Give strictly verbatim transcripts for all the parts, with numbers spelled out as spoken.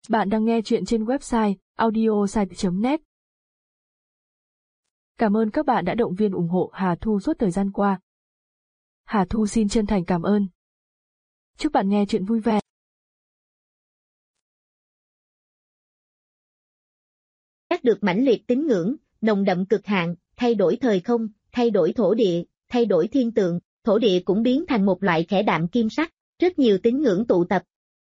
Bạn đang nghe chuyện trên website audiosite chấm net. Cảm ơn các bạn đã động viên ủng hộ Hà Thu suốt thời gian qua. Hà Thu xin chân thành cảm ơn. Chúc bạn nghe chuyện vui vẻ. Giác được mãnh liệt tín ngưỡng, nồng đậm cực hạn, thay đổi thời không, thay đổi thổ địa, thay đổi thiên tượng, thổ địa cũng biến thành một loại khẽ đạm kim sắc, rất nhiều tín ngưỡng tụ tập.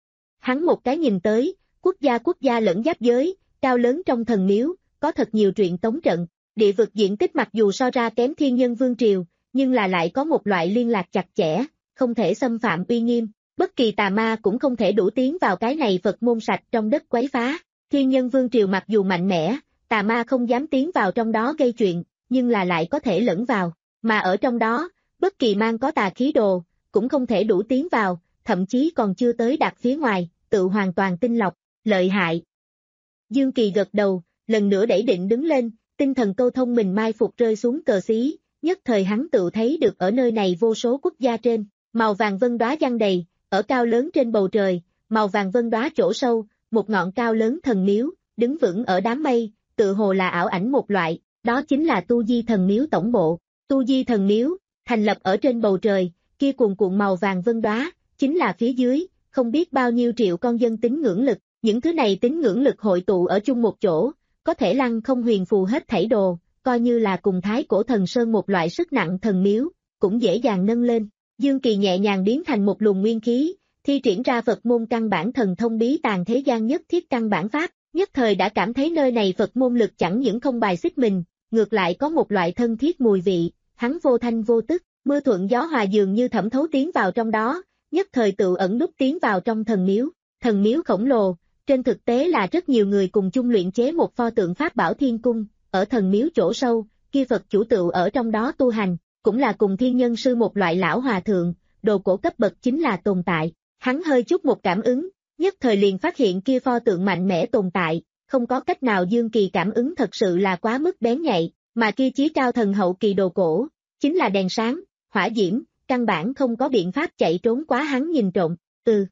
Hắn một cái nhìn tới, quốc gia quốc gia lẫn giáp giới, cao lớn trong thần miếu, có thật nhiều truyện tống trận, địa vực diện tích mặc dù so ra kém thiên nhân vương triều, nhưng là lại có một loại liên lạc chặt chẽ, không thể xâm phạm uy nghiêm, bất kỳ tà ma cũng không thể đủ tiến vào cái này Phật môn sạch trong đất quấy phá. Thiên nhân vương triều mặc dù mạnh mẽ, tà ma không dám tiến vào trong đó gây chuyện, nhưng là lại có thể lẫn vào, mà ở trong đó, bất kỳ mang có tà khí đồ, cũng không thể đủ tiến vào, thậm chí còn chưa tới đặt phía ngoài, tự hoàn toàn tinh lọc, lợi hại. Dương Kỳ gật đầu, lần nữa đẩy định đứng lên, tinh thần câu thông mình mai phục rơi xuống cờ xí, nhất thời hắn tự thấy được ở nơi này vô số quốc gia trên, màu vàng vân đóa giăng đầy, ở cao lớn trên bầu trời, màu vàng vân đóa chỗ sâu, một ngọn cao lớn thần miếu, đứng vững ở đám mây, tự hồ là ảo ảnh một loại, đó chính là Tu Di Thần Miếu tổng bộ. Tu Di Thần Miếu, thành lập ở trên bầu trời, kia cuồn cuộn màu vàng vân đóa, chính là phía dưới, không biết bao nhiêu triệu con dân tín ngưỡng lực, những thứ này tín ngưỡng lực hội tụ ở chung một chỗ, có thể lăng không huyền phù hết thảy đồ, coi như là cùng thái cổ thần sơn một loại sức nặng thần miếu, cũng dễ dàng nâng lên. Dương Kỳ nhẹ nhàng biến thành một luồng nguyên khí, thi triển ra Phật môn căn bản thần thông bí tàng thế gian nhất thiết căn bản pháp, nhất thời đã cảm thấy nơi này Phật môn lực chẳng những không bài xích mình, ngược lại có một loại thân thiết mùi vị, hắn vô thanh vô tức, mưa thuận gió hòa dường như thẩm thấu tiến vào trong đó, nhất thời tự ẩn núp tiến vào trong thần miếu. Thần miếu khổng lồ, trên thực tế là rất nhiều người cùng chung luyện chế một pho tượng pháp bảo thiên cung, ở thần miếu chỗ sâu, kia Phật chủ tựu ở trong đó tu hành, cũng là cùng thiên nhân sư một loại lão hòa thượng, đồ cổ cấp bậc chính là tồn tại. Hắn hơi chút một cảm ứng, nhất thời liền phát hiện kia pho tượng mạnh mẽ tồn tại, không có cách nào Dương Kỳ cảm ứng thật sự là quá mức bén nhạy, mà kia chí cao thần hậu kỳ đồ cổ, chính là đèn sáng, hỏa diễm, căn bản không có biện pháp chạy trốn quá hắn nhìn trộm, ừ.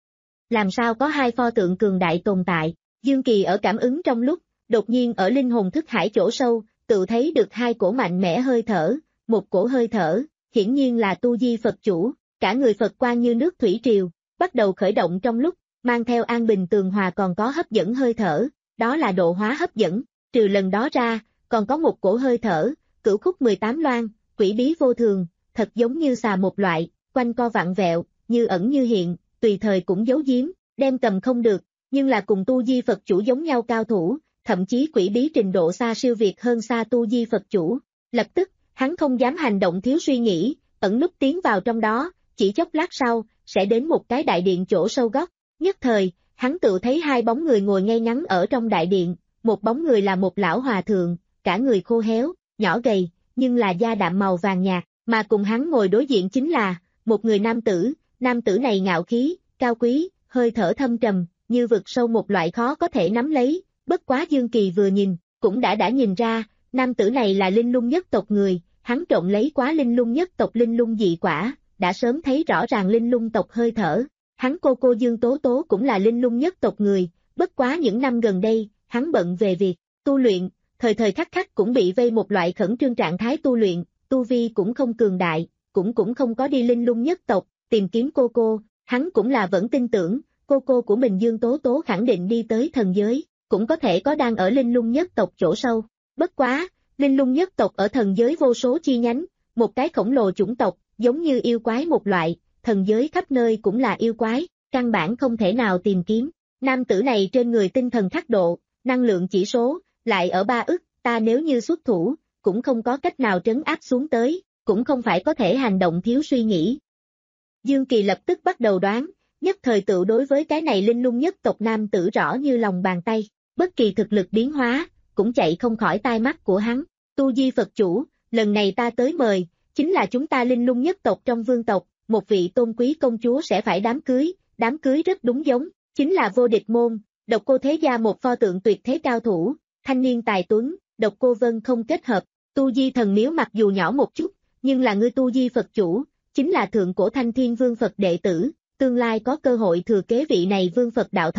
Làm sao có hai pho tượng cường đại tồn tại, Dương Kỳ ở cảm ứng trong lúc, đột nhiên ở linh hồn thức hải chỗ sâu, tự thấy được hai cổ mạnh mẽ hơi thở, một cổ hơi thở, hiển nhiên là Tu Di Phật chủ, cả người Phật quan như nước thủy triều, bắt đầu khởi động trong lúc, mang theo an bình tường hòa còn có hấp dẫn hơi thở, đó là độ hóa hấp dẫn, trừ lần đó ra, còn có một cổ hơi thở, cửu khúc mười tám loan, quỷ bí vô thường, thật giống như xà một loại, quanh co vặn vẹo, như ẩn như hiện, tùy thời cũng giấu giếm, đem cầm không được, nhưng là cùng Tu Di Phật chủ giống nhau cao thủ, thậm chí quỷ bí trình độ xa siêu việt hơn xa Tu Di Phật chủ. Lập tức, hắn không dám hành động thiếu suy nghĩ, ẩn núp tiến vào trong đó, chỉ chốc lát sau, sẽ đến một cái đại điện chỗ sâu góc. Nhất thời, hắn tự thấy hai bóng người ngồi ngay ngắn ở trong đại điện, một bóng người là một lão hòa thượng, cả người khô héo, nhỏ gầy, nhưng là da đạm màu vàng nhạt, mà cùng hắn ngồi đối diện chính là một người nam tử, nam tử này ngạo khí, cao quý, hơi thở thâm trầm, như vực sâu một loại khó có thể nắm lấy, bất quá Dương Kỳ vừa nhìn, cũng đã đã nhìn ra, nam tử này là linh lung nhất tộc người, hắn trộn lấy quá linh lung nhất tộc linh lung dị quả, đã sớm thấy rõ ràng linh lung tộc hơi thở. Hắn cô cô Dương Tố Tố cũng là linh lung nhất tộc người, bất quá những năm gần đây, hắn bận về việc tu luyện, thời thời khắc khắc cũng bị vây một loại khẩn trương trạng thái tu luyện, tu vi cũng không cường đại, cũng cũng không có đi linh lung nhất tộc, tìm kiếm cô cô, hắn cũng là vẫn tin tưởng, cô cô của mình Dương Tố Tố khẳng định đi tới thần giới, cũng có thể có đang ở linh lung nhất tộc chỗ sâu. Bất quá, linh lung nhất tộc ở thần giới vô số chi nhánh, một cái khổng lồ chủng tộc, giống như yêu quái một loại, thần giới khắp nơi cũng là yêu quái, căn bản không thể nào tìm kiếm. Nam tử này trên người tinh thần thác độ, năng lượng chỉ số, lại ở ba ức, ta nếu như xuất thủ, cũng không có cách nào trấn áp xuống tới, cũng không phải có thể hành động thiếu suy nghĩ. Dương Kỳ lập tức bắt đầu đoán, nhất thời tự đối với cái này linh lung nhất tộc nam tử rõ như lòng bàn tay, bất kỳ thực lực biến hóa, cũng chạy không khỏi tai mắt của hắn. Tu Di Phật chủ, lần này ta tới mời, chính là chúng ta linh lung nhất tộc trong vương tộc, một vị tôn quý công chúa sẽ phải đám cưới, đám cưới rất đúng giống, chính là vô địch môn, Độc Cô Thế Gia một pho tượng tuyệt thế cao thủ, thanh niên tài tuấn, Độc Cô Vân không kết hợp. Tu Di Thần Miếu mặc dù nhỏ một chút, nhưng là ngươi Tu Di Phật chủ, chính là thượng cổ Thanh Thiên Vương Phật đệ tử, tương lai có cơ hội thừa kế vị này Vương Phật đạo thống,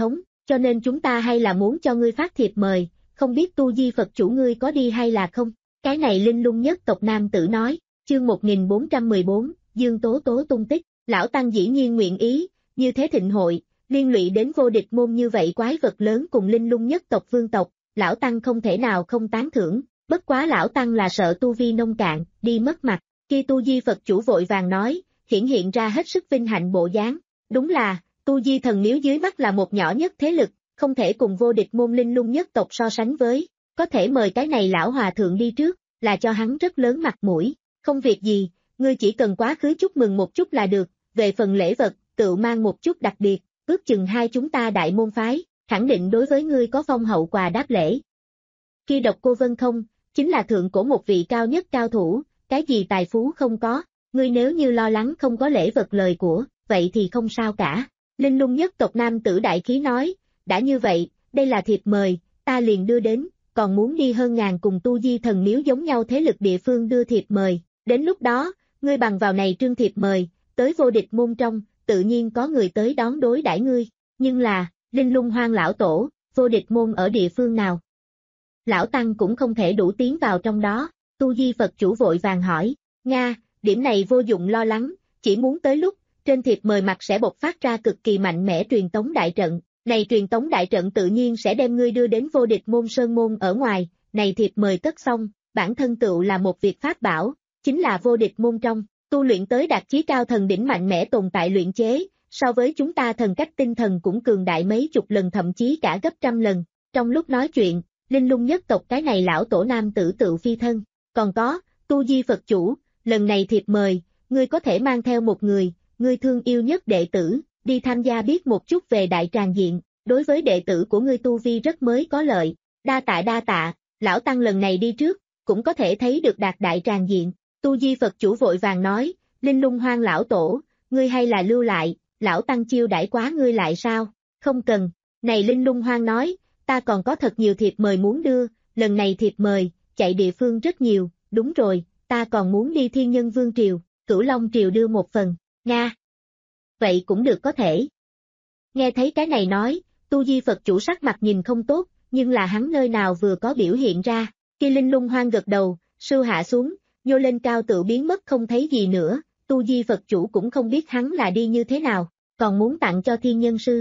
cho nên chúng ta hay là muốn cho ngươi phát thiệp mời, không biết Tu Di Phật chủ ngươi có đi hay là không? Cái này Linh Lung nhất tộc nam tử nói, chương một nghìn bốn trăm mười bốn, Dương Tố Tố tung tích, lão tăng dĩ nhiên nguyện ý, như thế thịnh hội, liên lụy đến vô địch môn như vậy quái vật lớn cùng Linh Lung nhất tộc vương tộc, lão tăng không thể nào không tán thưởng, bất quá lão tăng là sợ tu vi nông cạn, đi mất mặt, khi Tu Di Phật chủ vội vàng nói, hiển hiện ra hết sức vinh hạnh bộ dáng, đúng là, Tu Di thần miếu dưới mắt là một nhỏ nhất thế lực, không thể cùng vô địch môn Linh Lung nhất tộc so sánh với, có thể mời cái này lão hòa thượng đi trước, là cho hắn rất lớn mặt mũi, không việc gì, ngươi chỉ cần quá khứ chúc mừng một chút là được, về phần lễ vật, tự mang một chút đặc biệt, ước chừng hai chúng ta đại môn phái, khẳng định đối với ngươi có phong hậu quà đáp lễ. Khi độc cô Vân không, chính là thượng cổ một vị cao nhất cao thủ, cái gì tài phú không có, ngươi nếu như lo lắng không có lễ vật lời của, vậy thì không sao cả. Linh Lung nhất tộc nam tử đại khí nói, đã như vậy, đây là thiệp mời, ta liền đưa đến, còn muốn đi hơn ngàn cùng Tu Di thần miếu giống nhau thế lực địa phương đưa thiệp mời, đến lúc đó, ngươi bằng vào này trương thiệp mời, tới vô địch môn trong, tự nhiên có người tới đón đối đãi ngươi, nhưng là, Linh Lung Hoang lão tổ, vô địch môn ở địa phương nào? Lão Tăng cũng không thể đủ tiến vào trong đó, Tu Di Phật chủ vội vàng hỏi, Nga, điểm này vô dụng lo lắng, chỉ muốn tới lúc, trên thiệp mời mặt sẽ bộc phát ra cực kỳ mạnh mẽ truyền tống đại trận, này truyền tống đại trận tự nhiên sẽ đem ngươi đưa đến vô địch môn sơn môn ở ngoài, này thiệp mời cất xong, bản thân tựu là một việc pháp bảo, chính là vô địch môn trong, tu luyện tới đạt chí cao thần đỉnh mạnh mẽ tồn tại luyện chế, so với chúng ta thần cách tinh thần cũng cường đại mấy chục lần thậm chí cả gấp trăm lần, trong lúc nói chuyện, Linh Lung nhất tộc cái này lão tổ nam tử tự phi thân, còn có, Tu Di Phật chủ, lần này thiệp mời, ngươi có thể mang theo một người, ngươi thương yêu nhất đệ tử, đi tham gia biết một chút về đại tràng diện, đối với đệ tử của ngươi tu vi rất mới có lợi, đa tạ đa tạ, lão tăng lần này đi trước, cũng có thể thấy được đạt đại tràng diện, Tu Di Phật chủ vội vàng nói, Linh Lung Hoang lão tổ, ngươi hay là lưu lại, lão tăng chiêu đãi quá ngươi lại sao, không cần, này Linh Lung Hoang nói, ta còn có thật nhiều thiệp mời muốn đưa, lần này thiệp mời, chạy địa phương rất nhiều, đúng rồi, ta còn muốn đi Thiên Nhân Vương Triều, Cửu Long Triều đưa một phần, Nga. Vậy cũng được có thể. Nghe thấy cái này nói, Tu Di Phật chủ sắc mặt nhìn không tốt, nhưng là hắn nơi nào vừa có biểu hiện ra, khi Linh Lung Hoang gật đầu, sưu hạ xuống, nhô lên cao tự biến mất không thấy gì nữa, Tu Di Phật chủ cũng không biết hắn là đi như thế nào, còn muốn tặng cho Thiên Nhân Sư.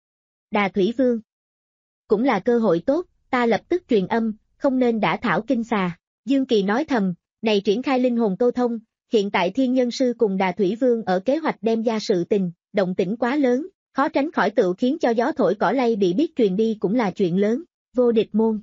Đà Thủy Vương. Cũng là cơ hội tốt, ta lập tức truyền âm, không nên đã thảo kinh xà. Dương Kỳ nói thầm, này triển khai linh hồn câu thông, hiện tại Thiên Nhân Sư cùng Đà Thủy Vương ở kế hoạch đem ra sự tình, động tĩnh quá lớn, khó tránh khỏi tự khiến cho gió thổi cỏ lay bị biết truyền đi cũng là chuyện lớn, vô địch môn.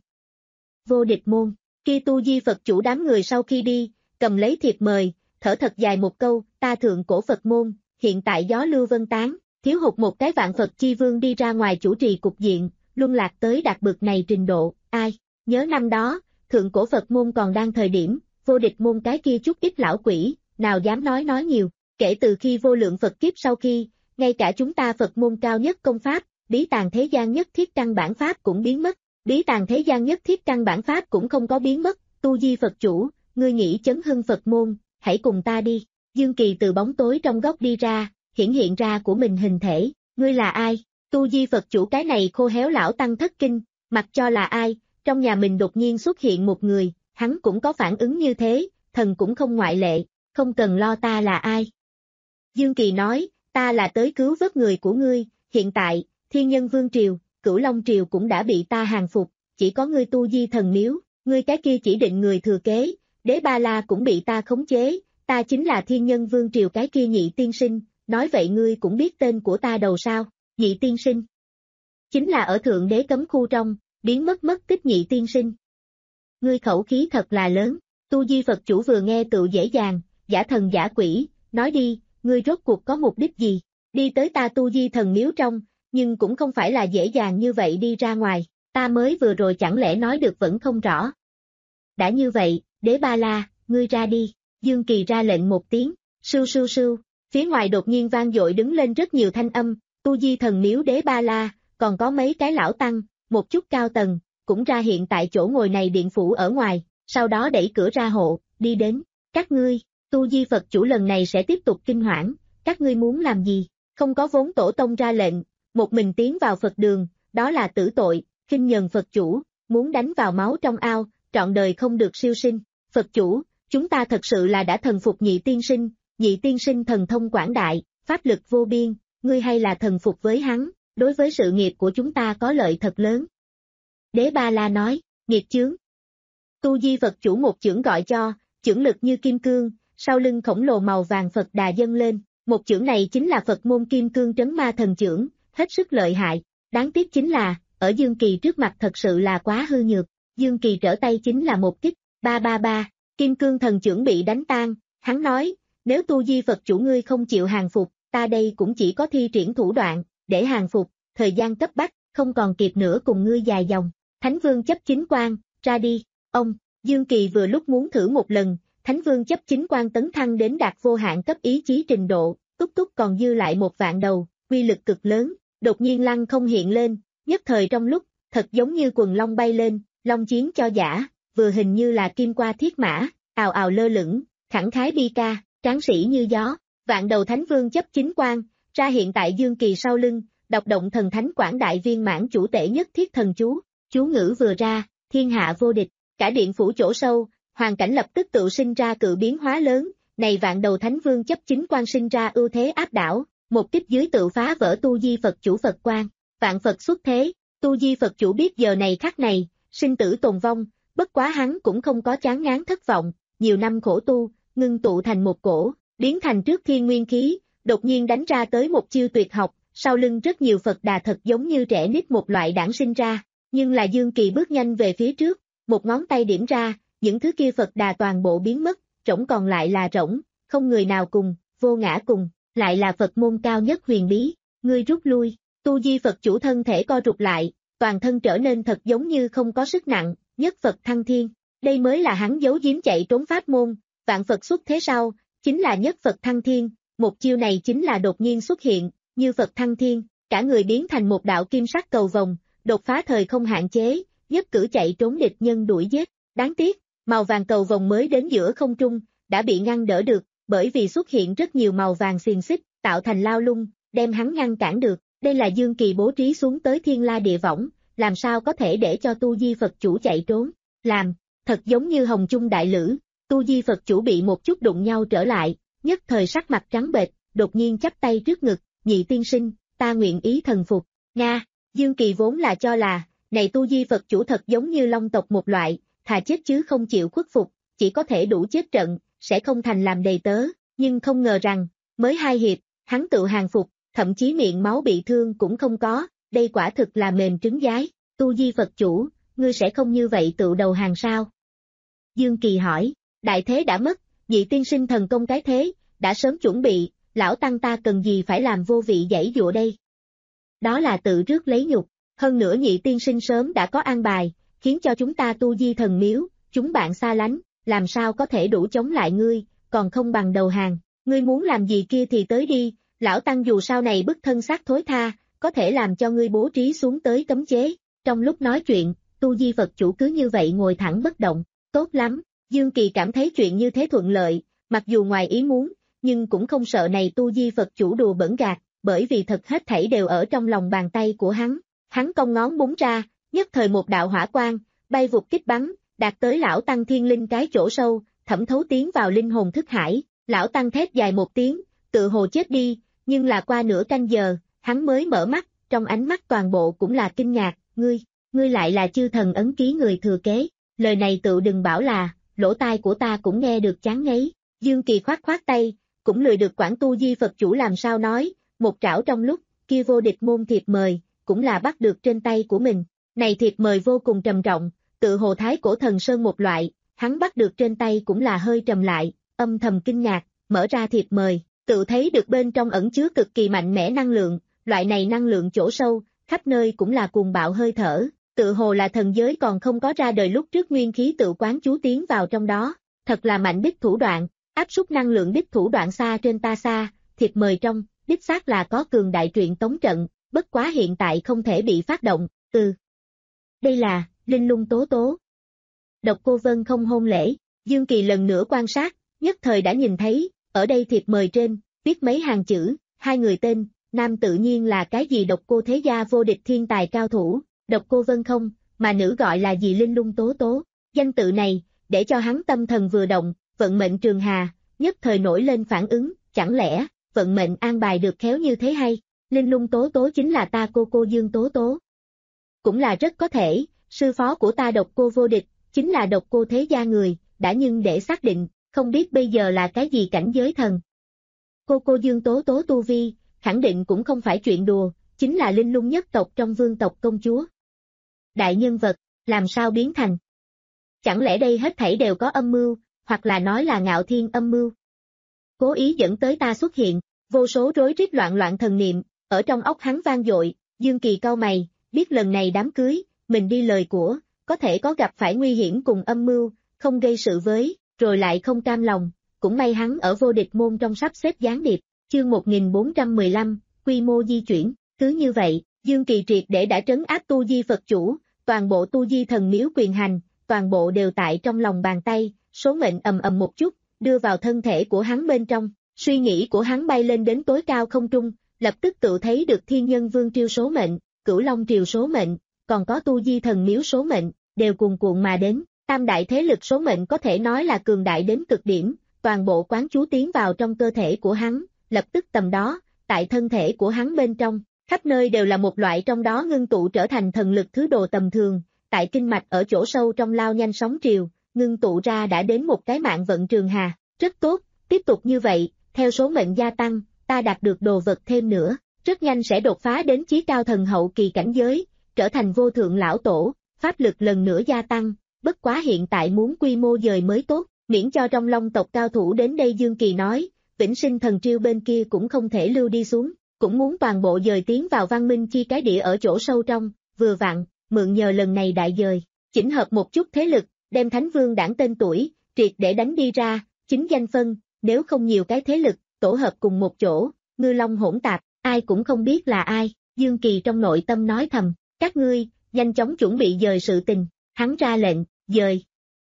Vô địch môn, khi Tu Di Phật chủ đám người sau khi đi, cầm lấy thiệp mời, thở thật dài một câu, ta thượng cổ Phật môn, hiện tại gió lưu vân tán, thiếu hụt một cái vạn Phật chi vương đi ra ngoài chủ trì cục diện, luân lạc tới đạt bực này trình độ, ai, nhớ năm đó, thượng cổ Phật môn còn đang thời điểm, vô địch môn cái kia chút ít lão quỷ, nào dám nói nói nhiều, kể từ khi vô lượng Phật kiếp sau khi, ngay cả chúng ta Phật môn cao nhất công pháp, bí tàng thế gian nhất thiết căn bản pháp cũng biến mất, bí tàng thế gian nhất thiết căn bản pháp cũng không có biến mất, Tu Di Phật chủ, ngươi nghĩ chấn hưng Phật môn, hãy cùng ta đi, Dương Kỳ từ bóng tối trong góc đi ra, hiển hiện ra của mình hình thể, ngươi là ai? Tu Di Phật chủ cái này khô héo lão tăng thất kinh, mặc cho là ai, trong nhà mình đột nhiên xuất hiện một người, hắn cũng có phản ứng như thế, thần cũng không ngoại lệ, không cần lo ta là ai. Dương Kỳ nói, ta là tới cứu vớt người của ngươi, hiện tại, Thiên Nhân Vương Triều, Cửu Long Triều cũng đã bị ta hàng phục, chỉ có ngươi Tu Di thần miếu, ngươi cái kia chỉ định người thừa kế, Đế Ba La cũng bị ta khống chế, ta chính là Thiên Nhân Vương Triều cái kia nhị tiên sinh, nói vậy ngươi cũng biết tên của ta đầu sao, nhị tiên sinh. Chính là ở thượng đế cấm khu trong, biến mất mất tích nhị tiên sinh. Ngươi khẩu khí thật là lớn, Tu Di Phật chủ vừa nghe tự dễ dàng, giả thần giả quỷ, nói đi, ngươi rốt cuộc có mục đích gì, đi tới ta Tu Di thần miếu trong, nhưng cũng không phải là dễ dàng như vậy đi ra ngoài, ta mới vừa rồi chẳng lẽ nói được vẫn không rõ. Đã như vậy, Đế Ba La, ngươi ra đi, Dương Kỳ ra lệnh một tiếng, sưu sưu sưu, phía ngoài đột nhiên vang dội đứng lên rất nhiều thanh âm, Tu Di thần miếu Đế Ba La, còn có mấy cái lão tăng, một chút cao tầng, cũng ra hiện tại chỗ ngồi này điện phủ ở ngoài, sau đó đẩy cửa ra hộ, đi đến, các ngươi, Tu Di Phật chủ lần này sẽ tiếp tục kinh hoảng, các ngươi muốn làm gì, không có vốn tổ tông ra lệnh, một mình tiến vào Phật đường, đó là tử tội, khinh nhờn Phật chủ, muốn đánh vào máu trong ao, trọn đời không được siêu sinh. Phật chủ, chúng ta thật sự là đã thần phục Nhị tiên sinh, Nhị tiên sinh thần thông quảng đại, pháp lực vô biên, ngươi hay là thần phục với hắn, đối với sự nghiệp của chúng ta có lợi thật lớn. Đế Ba La nói, nghiệp chướng. Tu Di Phật chủ một chưởng gọi cho, chưởng lực như kim cương, sau lưng khổng lồ màu vàng Phật đà dâng lên, một chưởng này chính là Phật môn kim cương trấn ma thần chưởng, hết sức lợi hại, đáng tiếc chính là, ở Dương Kỳ trước mặt thật sự là quá hư nhược, Dương Kỳ trở tay chính là một kích, ba ba ba, kim cương thần chưởng bị đánh tan, hắn nói, nếu Tu Di Phật chủ ngươi không chịu hàng phục, ta đây cũng chỉ có thi triển thủ đoạn, để hàng phục, thời gian cấp bách, không còn kịp nữa cùng ngươi dài dòng, Thánh Vương chấp chính quan, ra đi, ông, Dương Kỳ vừa lúc muốn thử một lần, Thánh Vương chấp chính quan tấn thăng đến đạt vô hạn cấp ý chí trình độ, túc túc còn dư lại một vạn đầu, quy lực cực lớn, đột nhiên lăng không hiện lên, nhất thời trong lúc, thật giống như quần long bay lên, long chiến cho giả, vừa hình như là kim qua thiết mã, ào ào lơ lửng, khẳng khái bi ca, tráng sĩ như gió, vạn đầu Thánh Vương chấp chính quan, ra hiện tại Dương Kỳ sau lưng, đọc động thần thánh quảng đại viên mãn chủ tể nhất thiết thần chú, chú ngữ vừa ra, thiên hạ vô địch, cả điện phủ chỗ sâu, hoàn cảnh lập tức tự sinh ra cự biến hóa lớn, này vạn đầu Thánh Vương chấp chính quan sinh ra ưu thế áp đảo, một kích dưới tự phá vỡ Tu Di Phật chủ Phật quan, vạn Phật xuất thế, Tu Di Phật chủ biết giờ này khắc này, sinh tử tồn vong, bất quá hắn cũng không có chán ngán thất vọng, nhiều năm khổ tu, ngưng tụ thành một cổ, biến thành trước thiên nguyên khí, đột nhiên đánh ra tới một chiêu tuyệt học, sau lưng rất nhiều Phật đà thật giống như trẻ nít một loại đản sinh ra, nhưng là Dương Kỳ bước nhanh về phía trước, một ngón tay điểm ra, những thứ kia Phật đà toàn bộ biến mất, rỗng còn lại là rỗng, không người nào cùng, vô ngã cùng, lại là Phật môn cao nhất huyền bí, ngươi rút lui, Tu Di Phật chủ thân thể co rụt lại, toàn thân trở nên thật giống như không có sức nặng, nhất Phật thăng thiên, đây mới là hắn giấu giếm chạy trốn pháp môn, vạn Phật xuất thế sau, chính là nhất Phật thăng thiên, một chiêu này chính là đột nhiên xuất hiện, như Phật thăng thiên, cả người biến thành một đạo kim sắc cầu vồng, đột phá thời không hạn chế, nhất cử chạy trốn địch nhân đuổi giết, đáng tiếc, màu vàng cầu vồng mới đến giữa không trung, đã bị ngăn đỡ được, bởi vì xuất hiện rất nhiều màu vàng xiềng xích, tạo thành lao lung, đem hắn ngăn cản được, đây là Dương Kỳ bố trí xuống tới thiên la địa võng, làm sao có thể để cho Tu Di Phật chủ chạy trốn, làm, thật giống như hồng chung đại lữ, Tu Di Phật chủ bị một chút đụng nhau trở lại, nhất thời sắc mặt trắng bệch, đột nhiên chắp tay trước ngực, Nhị tiên sinh, ta nguyện ý thần phục, Nga, Dương Kỳ vốn là cho là, này Tu Di Phật chủ thật giống như long tộc một loại, thà chết chứ không chịu khuất phục, chỉ có thể đủ chết trận, sẽ không thành làm đầy tớ, nhưng không ngờ rằng, mới hai hiệp, hắn tự hàng phục, thậm chí miệng máu bị thương cũng không có, đây quả thực là mềm trứng giái, Tu Di Phật chủ, ngươi sẽ không như vậy tự đầu hàng sao? Dương Kỳ hỏi, đại thế đã mất, Nhị tiên sinh thần công cái thế, đã sớm chuẩn bị, lão tăng ta cần gì phải làm vô vị giãy dụa đây? Đó là tự rước lấy nhục, hơn nữa Nhị tiên sinh sớm đã có an bài, khiến cho chúng ta Tu Di thần miếu, chúng bạn xa lánh, làm sao có thể đủ chống lại ngươi, còn không bằng đầu hàng, ngươi muốn làm gì kia thì tới đi, lão tăng dù sau này bức thân xác thối tha, có thể làm cho ngươi bố trí xuống tới cấm chế. Trong lúc nói chuyện, Tu Di Phật chủ cứ như vậy ngồi thẳng bất động, tốt lắm, Dương Kỳ cảm thấy chuyện như thế thuận lợi, mặc dù ngoài ý muốn, nhưng cũng không sợ này Tu Di Phật chủ đùa bẩn gạt, bởi vì thật hết thảy đều ở trong lòng bàn tay của hắn, hắn cong ngón búng ra, nhất thời một đạo hỏa quang, bay vụt kích bắn, đạt tới lão tăng thiên linh cái chỗ sâu, thẩm thấu tiến vào linh hồn thức hải, lão tăng thét dài một tiếng, tự hồ chết đi, nhưng là qua nửa canh giờ, hắn mới mở mắt, trong ánh mắt toàn bộ cũng là kinh ngạc, ngươi, ngươi lại là chư thần ấn ký người thừa kế, lời này tự đừng bảo là, lỗ tai của ta cũng nghe được chán ngấy, Dương Kỳ khoát khoát tay, cũng lười được quản Tu Di Phật chủ làm sao nói, một trảo trong lúc, kia vô địch môn thiệp mời, cũng là bắt được trên tay của mình, này thiệp mời vô cùng trầm trọng, tự hồ thái cổ thần sơn một loại, hắn bắt được trên tay cũng là hơi trầm lại, âm thầm kinh ngạc, mở ra thiệp mời, tự thấy được bên trong ẩn chứa cực kỳ mạnh mẽ năng lượng, loại này năng lượng chỗ sâu, khắp nơi cũng là cuồng bạo hơi thở, tự hồ là thần giới còn không có ra đời lúc trước nguyên khí tự quán chú tiến vào trong đó, thật là mạnh đích thủ đoạn, áp suất năng lượng đích thủ đoạn xa trên ta xa, thiệp mời trong, đích xác là có cường đại truyện tống trận, bất quá hiện tại không thể bị phát động, từ. Đây là, Linh Lung Tố Tố. Độc Cô Vân không hôn lễ, Dương Kỳ lần nữa quan sát, nhất thời đã nhìn thấy, ở đây thiệp mời trên, viết mấy hàng chữ, hai người tên, nam tự nhiên là cái gì Độc Cô thế gia vô địch thiên tài cao thủ, Độc Cô Vân không, mà nữ gọi là gì Linh Lung Tố Tố. Danh tự này, để cho hắn tâm thần vừa động, vận mệnh trường hà, nhất thời nổi lên phản ứng, chẳng lẽ, vận mệnh an bài được khéo như thế hay, Linh Lung Tố Tố chính là ta cô cô Dương Tố Tố. Cũng là rất có thể, sư phó của ta Độc Cô vô địch, chính là Độc Cô thế gia người, đã nhưng để xác định, không biết bây giờ là cái gì cảnh giới thần. Cô cô Dương Tố Tố tu vi, khẳng định cũng không phải chuyện đùa, chính là linh lung nhất tộc trong vương tộc công chúa. Đại nhân vật, làm sao biến thành? Chẳng lẽ đây hết thảy đều có âm mưu, hoặc là nói là Ngạo Thiên âm mưu? Cố ý dẫn tới ta xuất hiện, vô số rối rít loạn loạn thần niệm, ở trong óc hắn vang dội, Dương Kỳ cau mày, biết lần này đám cưới, mình đi lời của, có thể có gặp phải nguy hiểm cùng âm mưu, không gây sự với, rồi lại không cam lòng, cũng may hắn ở vô địch môn trong sắp xếp gián điệp, chương một nghìn bốn trăm mười lăm, quy mô di chuyển, cứ như vậy, Dương Kỳ triệt để đã trấn áp tu di Phật chủ, toàn bộ tu di thần miếu quyền hành, toàn bộ đều tại trong lòng bàn tay, số mệnh ầm ầm một chút, đưa vào thân thể của hắn bên trong, suy nghĩ của hắn bay lên đến tối cao không trung, lập tức tự thấy được thiên nhân vương triều số mệnh, cửu long triều số mệnh, còn có tu di thần miếu số mệnh, đều cuồn cuộn mà đến, tam đại thế lực số mệnh có thể nói là cường đại đến cực điểm, toàn bộ quán chú tiến vào trong cơ thể của hắn, lập tức tầm đó, tại thân thể của hắn bên trong, khắp nơi đều là một loại trong đó ngưng tụ trở thành thần lực thứ đồ tầm thường, tại kinh mạch ở chỗ sâu trong lao nhanh sóng triều, ngưng tụ ra đã đến một cái mạng vận trường hà, rất tốt, tiếp tục như vậy, theo số mệnh gia tăng, ta đạt được đồ vật thêm nữa, rất nhanh sẽ đột phá đến chí cao thần hậu kỳ cảnh giới, trở thành vô thượng lão tổ, pháp lực lần nữa gia tăng, bất quá hiện tại muốn quy mô dời mới tốt, miễn cho trong long tộc cao thủ đến đây. Dương Kỳ nói, Vĩnh Sinh thần triều bên kia cũng không thể lưu đi xuống, cũng muốn toàn bộ dời tiến vào văn minh chi cái địa ở chỗ sâu trong, vừa vặn, mượn nhờ lần này đại dời, chỉnh hợp một chút thế lực, đem Thánh Vương đảng tên tuổi, triệt để đánh đi ra, chính danh phân, nếu không nhiều cái thế lực, tổ hợp cùng một chỗ, ngư long hỗn tạp, ai cũng không biết là ai, Dương Kỳ trong nội tâm nói thầm, các ngươi, nhanh chóng chuẩn bị dời sự tình, hắn ra lệnh, dời.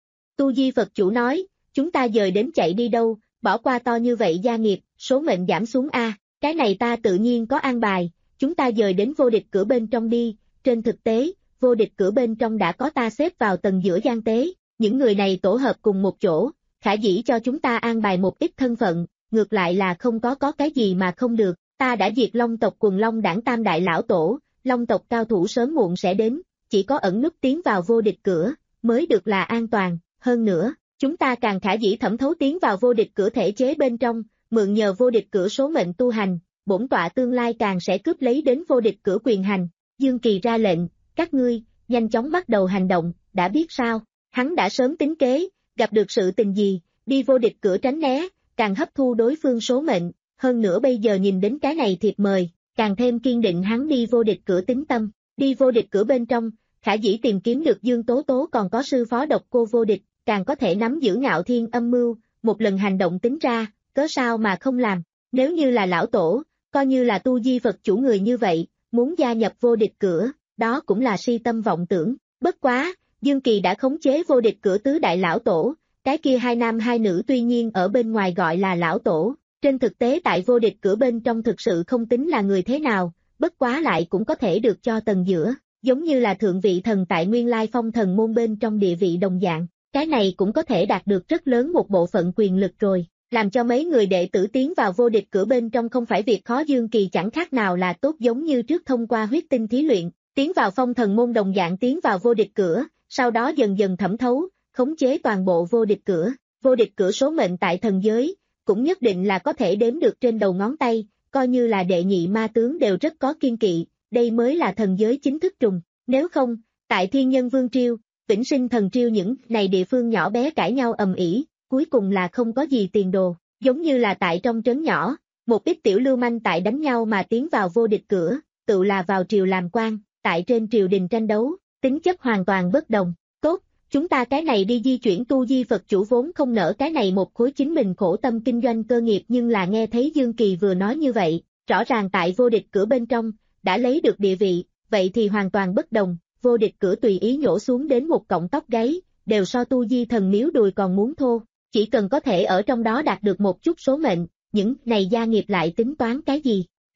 Tu Di Phật chủ nói, chúng ta dời đến chạy đi đâu, bỏ qua to như vậy gia nghiệp, số mệnh giảm xuống a, cái này ta tự nhiên có an bài, chúng ta dời đến vô địch cửa bên trong đi, trên thực tế, vô địch cửa bên trong đã có ta xếp vào tầng giữa gian tế, những người này tổ hợp cùng một chỗ, khả dĩ cho chúng ta an bài một ít thân phận, ngược lại là không có có cái gì mà không được, ta đã diệt long tộc quần long đảng tam đại lão tổ, long tộc cao thủ sớm muộn sẽ đến, chỉ có ẩn núp tiến vào vô địch cửa, mới được là an toàn, hơn nữa, chúng ta càng khả dĩ thẩm thấu tiến vào vô địch cửa thể chế bên trong, mượn nhờ vô địch cửa số mệnh tu hành, bổn tọa tương lai càng sẽ cướp lấy đến vô địch cửa quyền hành. Dương Kỳ ra lệnh, các ngươi, nhanh chóng bắt đầu hành động, đã biết sao, hắn đã sớm tính kế, gặp được sự tình gì, đi vô địch cửa tránh né, càng hấp thu đối phương số mệnh, hơn nữa bây giờ nhìn đến cái này thiệp mời, càng thêm kiên định hắn đi vô địch cửa tính tâm, đi vô địch cửa bên trong, khả dĩ tìm kiếm được Dương Tố Tố còn có sư phó Độc Cô vô địch, càng có thể nắm giữ Ngạo Thiên âm mưu, một lần hành động tính ra, cớ sao mà không làm, nếu như là lão tổ, coi như là tu di Phật chủ người như vậy, muốn gia nhập vô địch cửa, đó cũng là si tâm vọng tưởng, bất quá, Dương Kỳ đã khống chế vô địch cửa tứ đại lão tổ, cái kia hai nam hai nữ tuy nhiên ở bên ngoài gọi là lão tổ, trên thực tế tại vô địch cửa bên trong thực sự không tính là người thế nào, bất quá lại cũng có thể được cho tầng giữa, giống như là thượng vị thần tại nguyên lai phong thần môn bên trong địa vị đồng dạng, cái này cũng có thể đạt được rất lớn một bộ phận quyền lực rồi, làm cho mấy người đệ tử tiến vào vô địch cửa bên trong không phải việc khó. Dương Kỳ chẳng khác nào là tốt giống như trước thông qua huyết tinh thí luyện, tiến vào phong thần môn đồng dạng tiến vào vô địch cửa, sau đó dần dần thẩm thấu, khống chế toàn bộ vô địch cửa, vô địch cửa số mệnh tại thần giới, cũng nhất định là có thể đếm được trên đầu ngón tay, coi như là đệ nhị ma tướng đều rất có kiên kỵ, đây mới là thần giới chính thức trùng, nếu không, tại Thiên Nhân Vương Triều, Vĩnh Sinh Thần Triều những này địa phương nhỏ bé cãi nhau ầm ĩ, cuối cùng là không có gì tiền đồ, giống như là tại trong trấn nhỏ, một ít tiểu lưu manh tại đánh nhau mà tiến vào vô địch cửa, tự là vào triều làm quan, tại trên triều đình tranh đấu, tính chất hoàn toàn bất đồng, tốt, chúng ta cái này đi di chuyển tu di Phật chủ vốn không nỡ cái này một khối chính mình khổ tâm kinh doanh cơ nghiệp, nhưng là nghe thấy Dương Kỳ vừa nói như vậy, rõ ràng tại vô địch cửa bên trong, đã lấy được địa vị, vậy thì hoàn toàn bất đồng, vô địch cửa tùy ý nhổ xuống đến một cọng tóc gáy, đều so tu di thần miếu đùi còn muốn thô, chỉ cần có thể ở trong đó đạt được một chút số mệnh, những này gia nghiệp lại tính toán cái gì,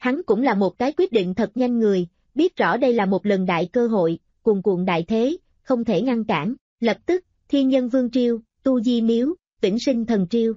Hắn cũng là một cái quyết định thật nhanh người, biết rõ đây là một lần đại cơ hội, cuồn cuộn đại thế, không thể ngăn cản, lập tức, Thiên Nhân Vương Triêu, Tu Di Miếu, Vĩnh Sinh Thần Triêu.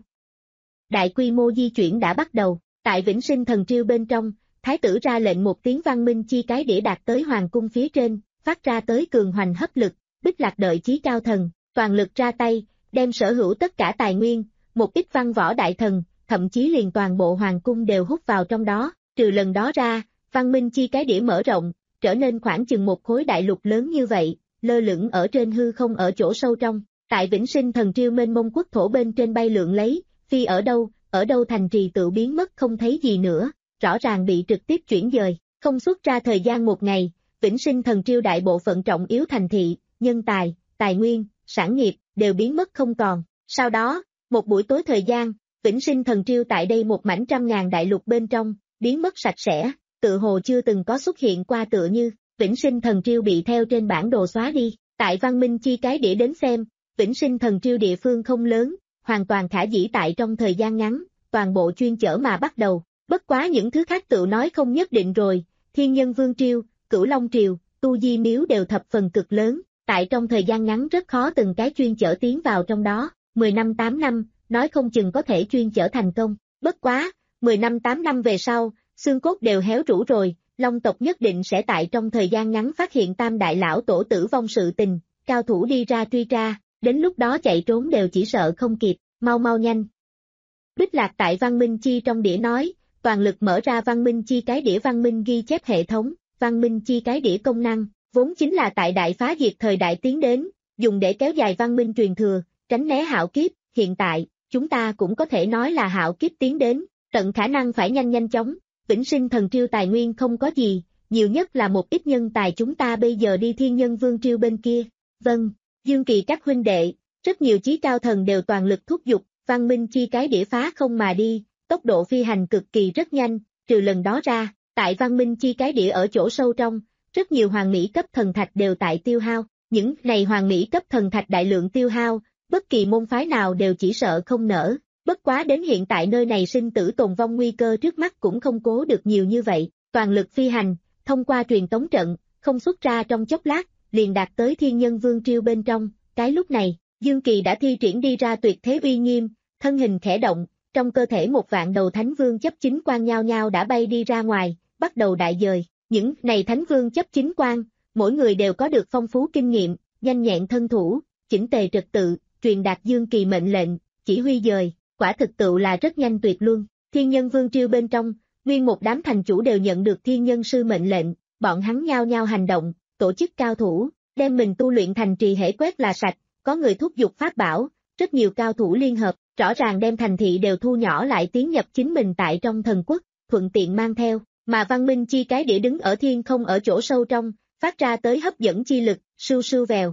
Đại quy mô di chuyển đã bắt đầu, tại Vĩnh Sinh Thần Triêu bên trong, Thái tử ra lệnh một tiếng văn minh chi cái đĩa đạt tới hoàng cung phía trên, phát ra tới cường hoành hấp lực, Bích Lạc đợi chí cao thần, toàn lực ra tay, đem sở hữu tất cả tài nguyên, một ít văn võ đại thần, thậm chí liền toàn bộ hoàng cung đều hút vào trong đó, trừ lần đó ra, văn minh chi cái đĩa mở rộng, trở nên khoảng chừng một khối đại lục lớn như vậy, lơ lửng ở trên hư không ở chỗ sâu trong, tại Vĩnh Sinh Thần Triêu mênh mông quốc thổ bên trên bay lượn lấy, phi ở đâu, ở đâu thành trì tự biến mất không thấy gì nữa, rõ ràng bị trực tiếp chuyển dời, không xuất ra thời gian một ngày, Vĩnh Sinh Thần Triêu đại bộ phận trọng yếu thành thị, nhân tài, tài nguyên, sản nghiệp, đều biến mất không còn. Sau đó, một buổi tối thời gian, Vĩnh Sinh Thần Triêu tại đây một mảnh trăm ngàn đại lục bên trong, biến mất sạch sẽ, tự hồ chưa từng có xuất hiện qua tựa như, Vĩnh Sinh Thần Triêu bị theo trên bản đồ xóa đi, tại văn minh chi cái đĩa đến xem, Vĩnh Sinh Thần Triêu địa phương không lớn, hoàn toàn khả dĩ tại trong thời gian ngắn, toàn bộ chuyên chở mà bắt đầu, bất quá những thứ khác tự nói không nhất định rồi, Thiên Nhân Vương Triêu, Cửu Long Triều, Tu Di Miếu đều thập phần cực lớn, tại trong thời gian ngắn rất khó từng cái chuyên chở tiến vào trong đó, mười năm tám năm, nói không chừng có thể chuyên chở thành công, bất quá, mười năm tám năm về sau, xương cốt đều héo rũ rồi, Long tộc nhất định sẽ tại trong thời gian ngắn phát hiện tam đại lão tổ tử vong sự tình, cao thủ đi ra truy tra, đến lúc đó chạy trốn đều chỉ sợ không kịp, mau mau nhanh. Bích Lạc tại Văn Minh Chi trong đĩa nói, toàn lực mở ra Văn Minh Chi cái đĩa Văn Minh ghi chép hệ thống, Văn Minh Chi cái đĩa công năng, vốn chính là tại đại phá diệt thời đại tiến đến, dùng để kéo dài văn minh truyền thừa, tránh né hạo kiếp, hiện tại, chúng ta cũng có thể nói là hạo kiếp tiến đến, tận khả năng phải nhanh nhanh chóng, Vĩnh Sinh Thần Triêu tài nguyên không có gì, nhiều nhất là một ít nhân tài chúng ta bây giờ đi Thiên Nhân Vương Triêu bên kia, vâng, Dương Kỳ các huynh đệ, rất nhiều chí cao thần đều toàn lực thúc giục, Văn Minh Chi cái đĩa phá không mà đi, tốc độ phi hành cực kỳ rất nhanh, trừ lần đó ra, tại Văn Minh Chi cái đĩa ở chỗ sâu trong, rất nhiều hoàng mỹ cấp thần thạch đều tại tiêu hao, những này hoàng mỹ cấp thần thạch đại lượng tiêu hao, bất kỳ môn phái nào đều chỉ sợ không nở, bất quá đến hiện tại nơi này sinh tử tồn vong nguy cơ trước mắt cũng không cố được nhiều như vậy, toàn lực phi hành, thông qua truyền tống trận, không xuất ra trong chốc lát, liền đạt tới Thiên Nhân Vương Triêu bên trong, cái lúc này, Dương Kỳ đã thi triển đi ra tuyệt thế uy nghiêm, thân hình khẽ động, trong cơ thể một vạn đầu thánh vương chấp chính quan nhao nhao đã bay đi ra ngoài, bắt đầu đại dời, những này thánh vương chấp chính quan, mỗi người đều có được phong phú kinh nghiệm, nhanh nhẹn thân thủ, chỉnh tề trật tự, truyền đạt Dương Kỳ mệnh lệnh, chỉ huy dời, quả thực tự là rất nhanh tuyệt luân. Thiên Nhân Vương Triêu bên trong, nguyên một đám thành chủ đều nhận được Thiên Nhân Sư mệnh lệnh, bọn hắn nhao nhao hành động, tổ chức cao thủ, đem mình tu luyện thành trì hễ quét là sạch, có người thúc giục pháp bảo, rất nhiều cao thủ liên hợp, rõ ràng đem thành thị đều thu nhỏ lại tiến nhập chính mình tại trong thần quốc, thuận tiện mang theo, mà Văn Minh Chi cái đĩa đứng ở thiên không ở chỗ sâu trong, phát ra tới hấp dẫn chi lực, sưu sưu vèo.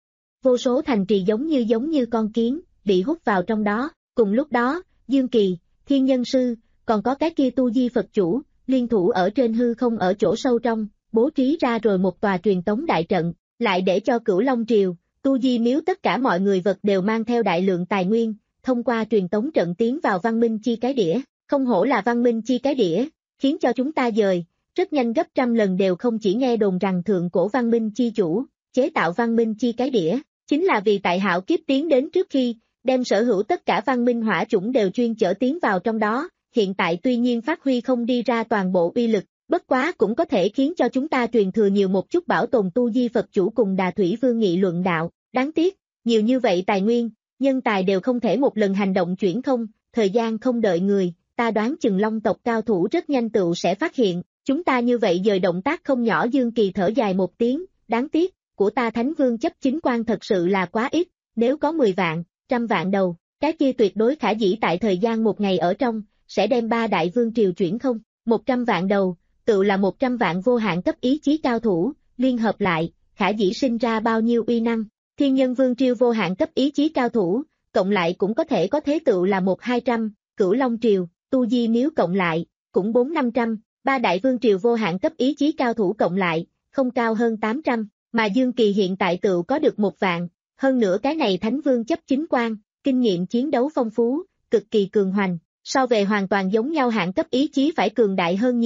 Vô số thành trì giống như giống như con kiến, bị hút vào trong đó, cùng lúc đó, Dương Kỳ, Thiên Nhân Sư, còn có cái kia tu di Phật chủ, liên thủ ở trên hư không ở chỗ sâu trong, bố trí ra rồi một tòa truyền tống đại trận, lại để cho Cửu Long Triều, tu di miếu tất cả mọi người vật đều mang theo đại lượng tài nguyên, thông qua truyền tống trận tiến vào Văn Minh Chi cái đĩa, không hổ là Văn Minh Chi cái đĩa, khiến cho chúng ta dời, rất nhanh gấp trăm lần đều không chỉ nghe đồn rằng thượng cổ Văn Minh Chi chủ, chế tạo Văn Minh Chi cái đĩa, chính là vì tại hạo kiếp tiến đến trước khi, đem sở hữu tất cả văn minh hỏa chủng đều chuyên chở tiến vào trong đó, hiện tại tuy nhiên phát huy không đi ra toàn bộ uy lực, bất quá cũng có thể khiến cho chúng ta truyền thừa nhiều một chút bảo tồn tu di Phật chủ cùng Đà Thủy Vương nghị luận đạo, đáng tiếc, nhiều như vậy tài nguyên, nhân tài đều không thể một lần hành động chuyển không, thời gian không đợi người, ta đoán chừng Long tộc cao thủ rất nhanh tựu sẽ phát hiện, chúng ta như vậy dời động tác không nhỏ. Dương Kỳ thở dài một tiếng, đáng tiếc, của ta Thánh Vương chấp chính quan thật sự là quá ít, nếu có mười vạn, trăm vạn đầu, cái kia tuyệt đối khả dĩ tại thời gian một ngày ở trong, sẽ đem ba đại vương triều chuyển không, một trăm vạn đầu, tự là một trăm vạn vô hạn cấp ý chí cao thủ, liên hợp lại, khả dĩ sinh ra bao nhiêu uy năng, Thiên Nhân Vương Triều vô hạn cấp ý chí cao thủ, cộng lại cũng có thể có thế tự là một hai trăm, Cửu Long Triều, Tu Di Miếu cộng lại, cũng bốn năm trăm, ba đại vương triều vô hạn cấp ý chí cao thủ cộng lại, không cao hơn tám trăm, mà Dương Kỳ hiện tại tự có được một vạn, hơn nữa cái này Thánh Vương chấp chính quan, kinh nghiệm chiến đấu phong phú, cực kỳ cường hoành, so về hoàn toàn giống nhau hạng cấp ý chí phải cường đại hơn nhiều,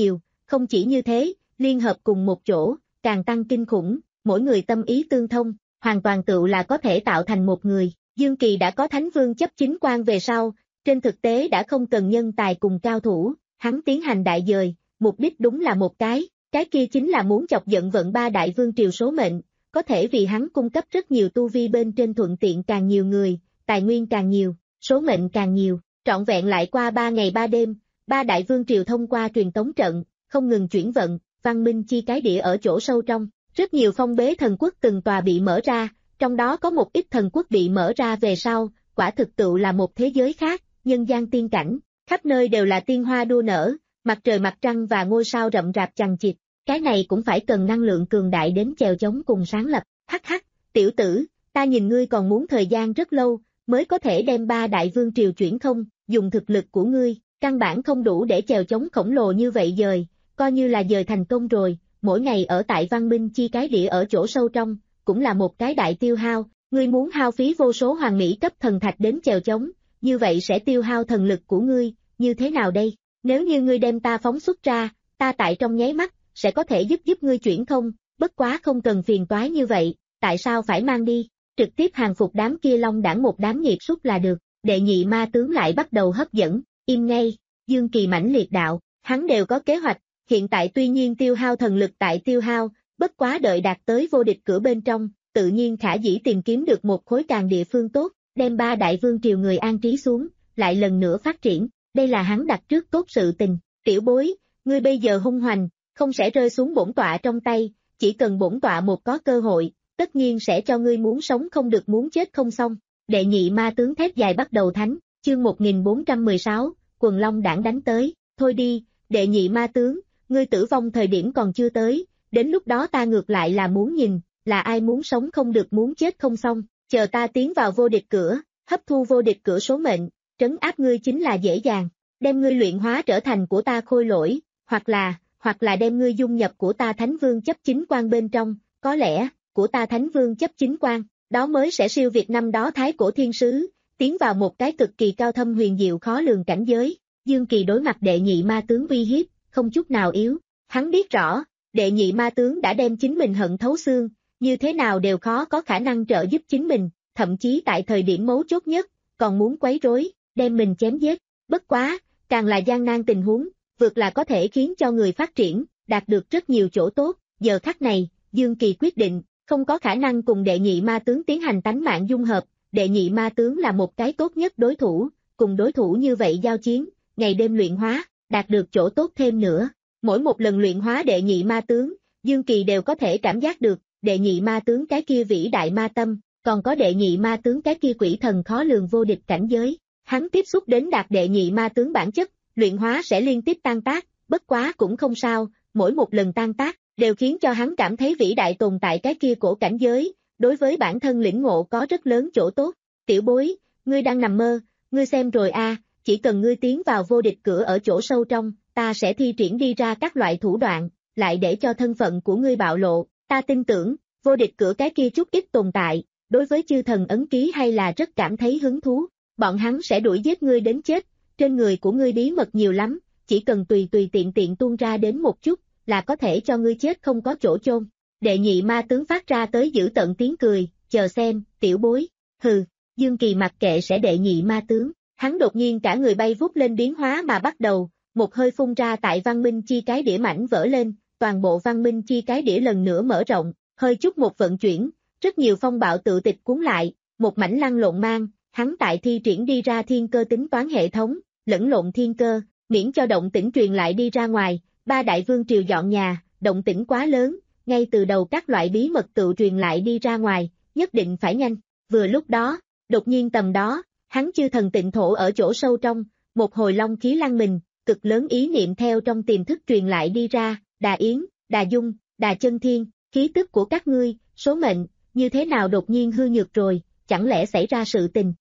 không chỉ như thế, liên hợp cùng một chỗ, càng tăng kinh khủng, mỗi người tâm ý tương thông, hoàn toàn tựu là có thể tạo thành một người. Dương Kỳ đã có Thánh Vương chấp chính quan về sau, trên thực tế đã không cần nhân tài cùng cao thủ, hắn tiến hành đại dời, mục đích đúng là một cái, cái kia chính là muốn chọc giận vận ba đại vương triều số mệnh, có thể vì hắn cung cấp rất nhiều tu vi bên trên thuận tiện càng nhiều người, tài nguyên càng nhiều, số mệnh càng nhiều, trọn vẹn lại qua ba ngày ba đêm, ba đại vương triều thông qua truyền tống trận, không ngừng chuyển vận, văn minh chi cái địa ở chỗ sâu trong, rất nhiều phong bế thần quốc từng tòa bị mở ra, trong đó có một ít thần quốc bị mở ra về sau, quả thực tựu là một thế giới khác, nhân gian tiên cảnh, khắp nơi đều là tiên hoa đua nở, mặt trời mặt trăng và ngôi sao rậm rạp chằng chịt, cái này cũng phải cần năng lượng cường đại đến chèo chống cùng sáng lập, hắc hắc, tiểu tử, ta nhìn ngươi còn muốn thời gian rất lâu, mới có thể đem ba đại vương triều chuyển không, dùng thực lực của ngươi, căn bản không đủ để chèo chống khổng lồ như vậy dời, coi như là dời thành công rồi, mỗi ngày ở tại văn minh chi cái địa ở chỗ sâu trong, cũng là một cái đại tiêu hao, ngươi muốn hao phí vô số hoàng mỹ cấp thần thạch đến chèo chống, như vậy sẽ tiêu hao thần lực của ngươi, như thế nào đây? Nếu như ngươi đem ta phóng xuất ra, ta tại trong nháy mắt, sẽ có thể giúp giúp ngươi chuyển không, bất quá không cần phiền toái như vậy, tại sao phải mang đi, trực tiếp hàng phục đám kia long đảng một đám nghiệt súc là được, đệ nhị ma tướng lại bắt đầu hấp dẫn, im ngay, Dương Kỳ mãnh liệt đạo, hắn đều có kế hoạch, hiện tại tuy nhiên tiêu hao thần lực tại tiêu hao, bất quá đợi đạt tới vô địch cửa bên trong, tự nhiên khả dĩ tìm kiếm được một khối càng địa phương tốt, đem ba đại vương triều người an trí xuống, lại lần nữa phát triển, đây là hắn đặt trước tốt sự tình, tiểu bối, ngươi bây giờ hung hoành, không sẽ rơi xuống bổn tọa trong tay, chỉ cần bổn tọa một có cơ hội, tất nhiên sẽ cho ngươi muốn sống không được muốn chết không xong, đệ nhị ma tướng thét dài bắt đầu thánh, chương một nghìn bốn trăm mười sáu, quần long đảng đánh tới, thôi đi, đệ nhị ma tướng, ngươi tử vong thời điểm còn chưa tới, đến lúc đó ta ngược lại là muốn nhìn, là ai muốn sống không được muốn chết không xong, chờ ta tiến vào vô địch cửa, hấp thu vô địch cửa số mệnh, trấn áp ngươi chính là dễ dàng, đem ngươi luyện hóa trở thành của ta khôi lỗi, hoặc là, hoặc là đem ngươi dung nhập của ta Thánh Vương chấp chính quan bên trong, có lẽ, của ta Thánh Vương chấp chính quan, đó mới sẽ siêu việt năm đó Thái Cổ Thiên Sứ, tiến vào một cái cực kỳ cao thâm huyền diệu khó lường cảnh giới, Dương Kỳ đối mặt đệ nhị ma tướng uy hiếp, không chút nào yếu, hắn biết rõ, đệ nhị ma tướng đã đem chính mình hận thấu xương, như thế nào đều khó có khả năng trợ giúp chính mình, thậm chí tại thời điểm mấu chốt nhất, còn muốn quấy rối, đem mình chém giết, bất quá, càng là gian nan tình huống, vượt là có thể khiến cho người phát triển, đạt được rất nhiều chỗ tốt, giờ khắc này, Dương Kỳ quyết định, không có khả năng cùng đệ nhị ma tướng tiến hành tánh mạng dung hợp, đệ nhị ma tướng là một cái tốt nhất đối thủ, cùng đối thủ như vậy giao chiến, ngày đêm luyện hóa, đạt được chỗ tốt thêm nữa, mỗi một lần luyện hóa đệ nhị ma tướng, Dương Kỳ đều có thể cảm giác được, đệ nhị ma tướng cái kia vĩ đại ma tâm, còn có đệ nhị ma tướng cái kia quỷ thần khó lường vô địch cảnh giới, hắn tiếp xúc đến đạt đệ nhị ma tướng bản chất, luyện hóa sẽ liên tiếp tan tác, bất quá cũng không sao, mỗi một lần tan tác, đều khiến cho hắn cảm thấy vĩ đại tồn tại cái kia cổ cảnh giới, đối với bản thân lĩnh ngộ có rất lớn chỗ tốt, tiểu bối, ngươi đang nằm mơ, ngươi xem rồi a, chỉ cần ngươi tiến vào vô địch cửa ở chỗ sâu trong, ta sẽ thi triển đi ra các loại thủ đoạn, lại để cho thân phận của ngươi bạo lộ, ta tin tưởng, vô địch cửa cái kia chút ít tồn tại, đối với chư thần ấn ký hay là rất cảm thấy hứng thú, bọn hắn sẽ đuổi giết ngươi đến chết, trên người của ngươi bí mật nhiều lắm, chỉ cần tùy tùy tiện tiện tuôn ra đến một chút, là có thể cho ngươi chết không có chỗ chôn. Đệ nhị ma tướng phát ra tới giữ tận tiếng cười, chờ xem, tiểu bối, hừ, Dương Kỳ mặc kệ sẽ đệ nhị ma tướng, hắn đột nhiên cả người bay vút lên biến hóa mà bắt đầu, một hơi phun ra tại văn minh chi cái đĩa mảnh vỡ lên, toàn bộ văn minh chi cái đĩa lần nữa mở rộng, hơi chút một vận chuyển, rất nhiều phong bạo tự tịch cuốn lại, một mảnh lăn lộn mang, hắn tại thi triển đi ra thiên cơ tính toán hệ thống, lẫn lộn thiên cơ, miễn cho động tĩnh truyền lại đi ra ngoài, ba đại vương triều dọn nhà, động tĩnh quá lớn, ngay từ đầu các loại bí mật tự truyền lại đi ra ngoài, nhất định phải nhanh, vừa lúc đó, đột nhiên tầm đó, hắn chư thần tịnh thổ ở chỗ sâu trong, một hồi long khí lăng mình, cực lớn ý niệm theo trong tiềm thức truyền lại đi ra, Đà Yến, Đà Dung, Đà Chân Thiên, khí tức của các ngươi, số mệnh, như thế nào đột nhiên hư nhược rồi, chẳng lẽ xảy ra sự tình.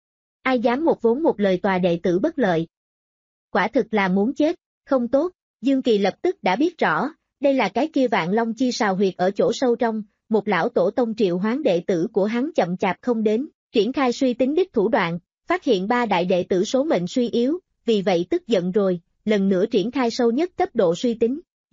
Ai dám một vốn một lời tòa đệ tử bất lợi. Quả thực là muốn chết, không tốt, Dương Kỳ lập tức đã biết rõ, đây là cái kia vạn long chi sào huyệt ở chỗ sâu trong, một lão tổ tông triệu hoán đệ tử của hắn chậm chạp không đến, triển khai suy tính đích thủ đoạn, phát hiện ba đại đệ tử số mệnh suy yếu, vì vậy tức giận rồi, lần nữa triển khai sâu nhất cấp độ suy tính,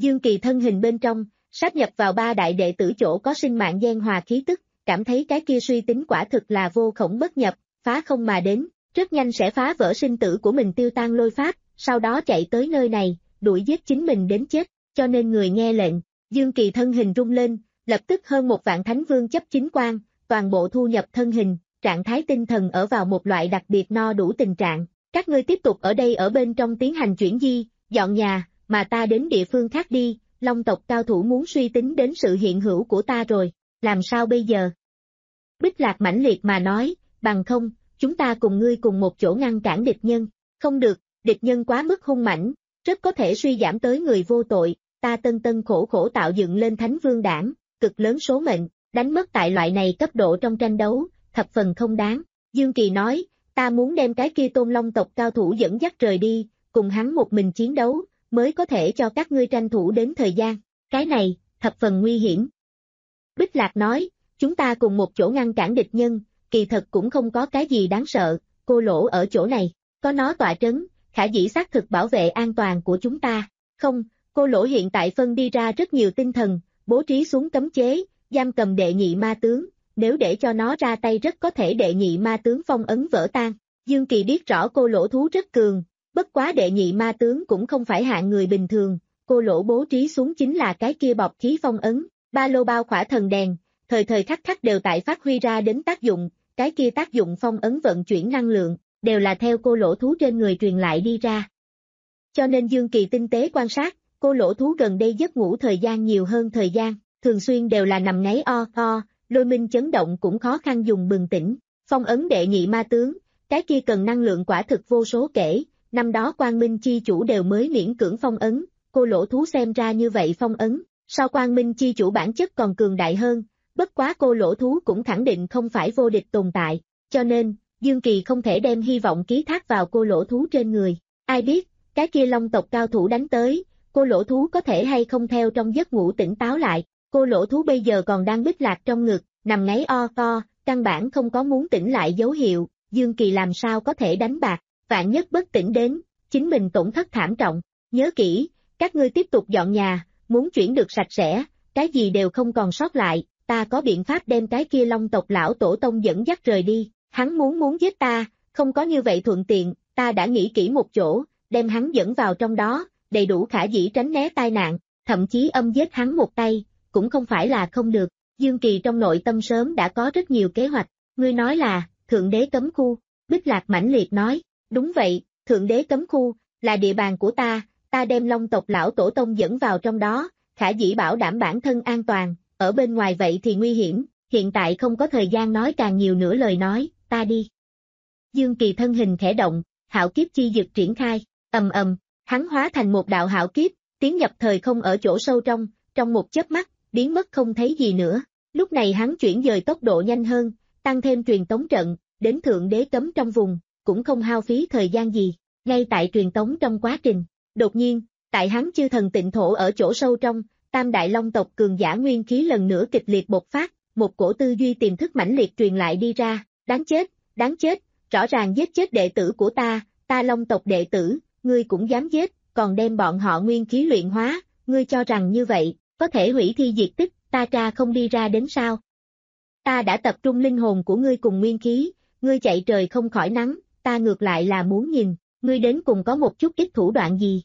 Dương Kỳ thân hình bên trong, sáp nhập vào ba đại đệ tử chỗ có sinh mạng gen hòa khí tức, cảm thấy cái kia suy tính quả thực là vô khổng bất nhập, phá không mà đến, rất nhanh sẽ phá vỡ sinh tử của mình tiêu tan lôi pháp, sau đó chạy tới nơi này, đuổi giết chính mình đến chết, cho nên người nghe lệnh, Dương Kỳ thân hình rung lên, lập tức hơn một vạn thánh vương chấp chính quan, toàn bộ thu nhập thân hình, trạng thái tinh thần ở vào một loại đặc biệt no đủ tình trạng, các ngươi tiếp tục ở đây ở bên trong tiến hành chuyển di, dọn nhà, mà ta đến địa phương khác đi, Long tộc cao thủ muốn suy tính đến sự hiện hữu của ta rồi, làm sao bây giờ? Bích Lạc mãnh liệt mà nói, bằng không, chúng ta cùng ngươi cùng một chỗ ngăn cản địch nhân, không được, địch nhân quá mức hung mãnh, rất có thể suy giảm tới người vô tội, ta tân tân khổ khổ tạo dựng lên thánh vương đảng, cực lớn số mệnh, đánh mất tại loại này cấp độ trong tranh đấu, thập phần không đáng. Dương Kỳ nói, ta muốn đem cái kia Tôn Long tộc cao thủ dẫn dắt rời đi, cùng hắn một mình chiến đấu, mới có thể cho các ngươi tranh thủ đến thời gian, cái này, thập phần nguy hiểm. Bích Lạc nói, chúng ta cùng một chỗ ngăn cản địch nhân, kỳ thật cũng không có cái gì đáng sợ, cô Lỗ ở chỗ này, có nó tọa trấn, khả dĩ xác thực bảo vệ an toàn của chúng ta. Không, cô Lỗ hiện tại phân đi ra rất nhiều tinh thần, bố trí xuống cấm chế, giam cầm đệ nhị ma tướng, nếu để cho nó ra tay rất có thể đệ nhị ma tướng phong ấn vỡ tan. Dương Kỳ biết rõ cô Lỗ thú rất cường, bất quá đệ nhị ma tướng cũng không phải hạng người bình thường, cô Lỗ bố trí xuống chính là cái kia bọc khí phong ấn, ba lô bao khỏa thần đèn, thời thời khắc khắc đều tại phát huy ra đến tác dụng, cái kia tác dụng phong ấn vận chuyển năng lượng, đều là theo cô Lỗ thú trên người truyền lại đi ra. Cho nên Dương Kỳ tinh tế quan sát, cô Lỗ thú gần đây giấc ngủ thời gian nhiều hơn thời gian, thường xuyên đều là nằm ngáy o o, lôi minh chấn động cũng khó khăn dùng bừng tỉnh, phong ấn đệ nhị ma tướng, cái kia cần năng lượng quả thực vô số kể, năm đó Quang Minh chi chủ đều mới miễn cưỡng phong ấn, cô Lỗ thú xem ra như vậy phong ấn, so Quang Minh chi chủ bản chất còn cường đại hơn, bất quá cô Lỗ thú cũng khẳng định không phải vô địch tồn tại, cho nên, Dương Kỳ không thể đem hy vọng ký thác vào cô Lỗ thú trên người, ai biết, cái kia Long tộc cao thủ đánh tới, cô Lỗ thú có thể hay không theo trong giấc ngủ tỉnh táo lại, cô Lỗ thú bây giờ còn đang Bích Lạc trong ngực, nằm ngáy o co, căn bản không có muốn tỉnh lại dấu hiệu, Dương Kỳ làm sao có thể đánh bạc, vạn nhất bất tỉnh đến, chính mình tổn thất thảm trọng, nhớ kỹ, các ngươi tiếp tục dọn nhà, muốn chuyển được sạch sẽ, cái gì đều không còn sót lại, ta có biện pháp đem cái kia Long tộc lão tổ tông dẫn dắt rời đi, hắn muốn muốn giết ta, không có như vậy thuận tiện, ta đã nghĩ kỹ một chỗ, đem hắn dẫn vào trong đó, đầy đủ khả dĩ tránh né tai nạn, thậm chí âm giết hắn một tay, cũng không phải là không được. Dương Kỳ trong nội tâm sớm đã có rất nhiều kế hoạch, ngươi nói là, Thượng Đế cấm khu, Bích Lạc mãnh liệt nói, đúng vậy, Thượng Đế cấm khu, là địa bàn của ta, ta đem Long tộc lão tổ tông dẫn vào trong đó, khả dĩ bảo đảm bản thân an toàn, ở bên ngoài vậy thì nguy hiểm, hiện tại không có thời gian nói càng nhiều nữa lời nói, ta đi. Dương Kỳ thân hình khẽ động, hạo kiếp chi dực triển khai, ầm ầm, hắn hóa thành một đạo hạo kiếp, tiến nhập thời không ở chỗ sâu trong, trong một chớp mắt, biến mất không thấy gì nữa. Lúc này hắn chuyển dời tốc độ nhanh hơn, tăng thêm truyền tống trận, đến Thượng Đế cấm trong vùng, cũng không hao phí thời gian gì. Ngay tại truyền tống trong quá trình, đột nhiên, tại hắn chư thần tịnh thổ ở chỗ sâu trong, Tam Đại Long tộc cường giả nguyên khí lần nữa kịch liệt bộc phát, một cổ tư duy tiềm thức mãnh liệt truyền lại đi ra, đáng chết, đáng chết, rõ ràng giết chết đệ tử của ta, ta Long tộc đệ tử, ngươi cũng dám giết, còn đem bọn họ nguyên khí luyện hóa, ngươi cho rằng như vậy, có thể hủy thi diệt tích, ta tra không đi ra đến sao? Ta đã tập trung linh hồn của ngươi cùng nguyên khí, ngươi chạy trời không khỏi nắng, ta ngược lại là muốn nhìn, ngươi đến cùng có một chút ít thủ đoạn gì?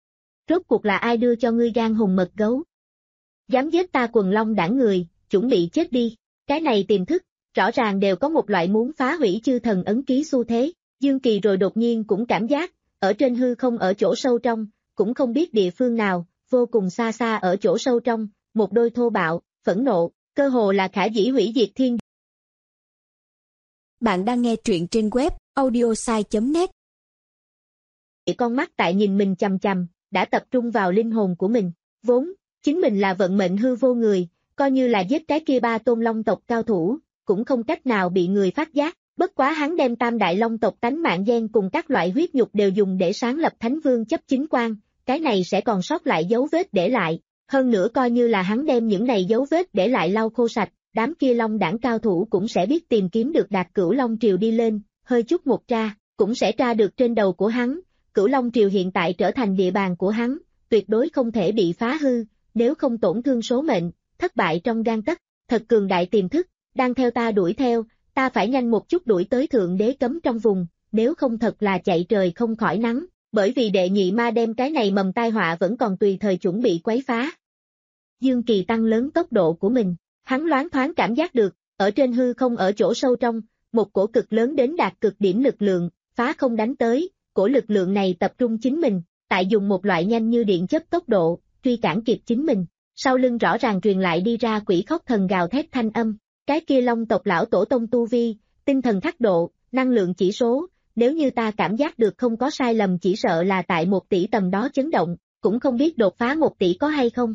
Rốt cuộc là ai đưa cho ngươi gan hùng mật gấu? Dám giết ta quần long đảng người, chuẩn bị chết đi, cái này tiềm thức, rõ ràng đều có một loại muốn phá hủy chư thần ấn ký xu thế, Dương Kỳ rồi đột nhiên cũng cảm giác, ở trên hư không ở chỗ sâu trong, cũng không biết địa phương nào, vô cùng xa xa ở chỗ sâu trong, một đôi thô bạo, phẫn nộ, cơ hồ là khả dĩ hủy diệt thiên. Bạn đang nghe truyện trên web audiosai chấm net. Con mắt tại nhìn mình chằm chằm, đã tập trung vào linh hồn của mình, vốn, chính mình là vận mệnh hư vô người, coi như là giết cái kia ba tôn long tộc cao thủ, cũng không cách nào bị người phát giác, bất quá hắn đem Tam Đại Long tộc tánh mạng gen cùng các loại huyết nhục đều dùng để sáng lập Thánh Vương chấp chính quan, cái này sẽ còn sót lại dấu vết để lại, hơn nữa coi như là hắn đem những này dấu vết để lại lau khô sạch, đám kia long đảng cao thủ cũng sẽ biết tìm kiếm được Đạt Cửu Long Triều đi lên, hơi chút một tra, cũng sẽ tra được trên đầu của hắn, Cửu Long Triều hiện tại trở thành địa bàn của hắn, tuyệt đối không thể bị phá hư, nếu không tổn thương số mệnh, thất bại trong gang tấc, thật cường đại tiềm thức, đang theo ta đuổi theo, ta phải nhanh một chút đuổi tới thượng đế cấm trong vùng, nếu không thật là chạy trời không khỏi nắng, bởi vì đệ nhị ma đem cái này mầm tai họa vẫn còn tùy thời chuẩn bị quấy phá. Dương Kỳ tăng lớn tốc độ của mình, hắn loáng thoáng cảm giác được, ở trên hư không ở chỗ sâu trong, một cổ cực lớn đến đạt cực điểm lực lượng, phá không đánh tới, cổ lực lượng này tập trung chính mình, tại dùng một loại nhanh như điện chớp tốc độ, truy cản kịp chính mình, sau lưng rõ ràng truyền lại đi ra quỷ khóc thần gào thét thanh âm, cái kia Long tộc lão tổ tông tu vi, tinh thần khắc độ, năng lượng chỉ số, nếu như ta cảm giác được không có sai lầm chỉ sợ là tại một tỷ tầm đó chấn động, cũng không biết đột phá một tỷ có hay không.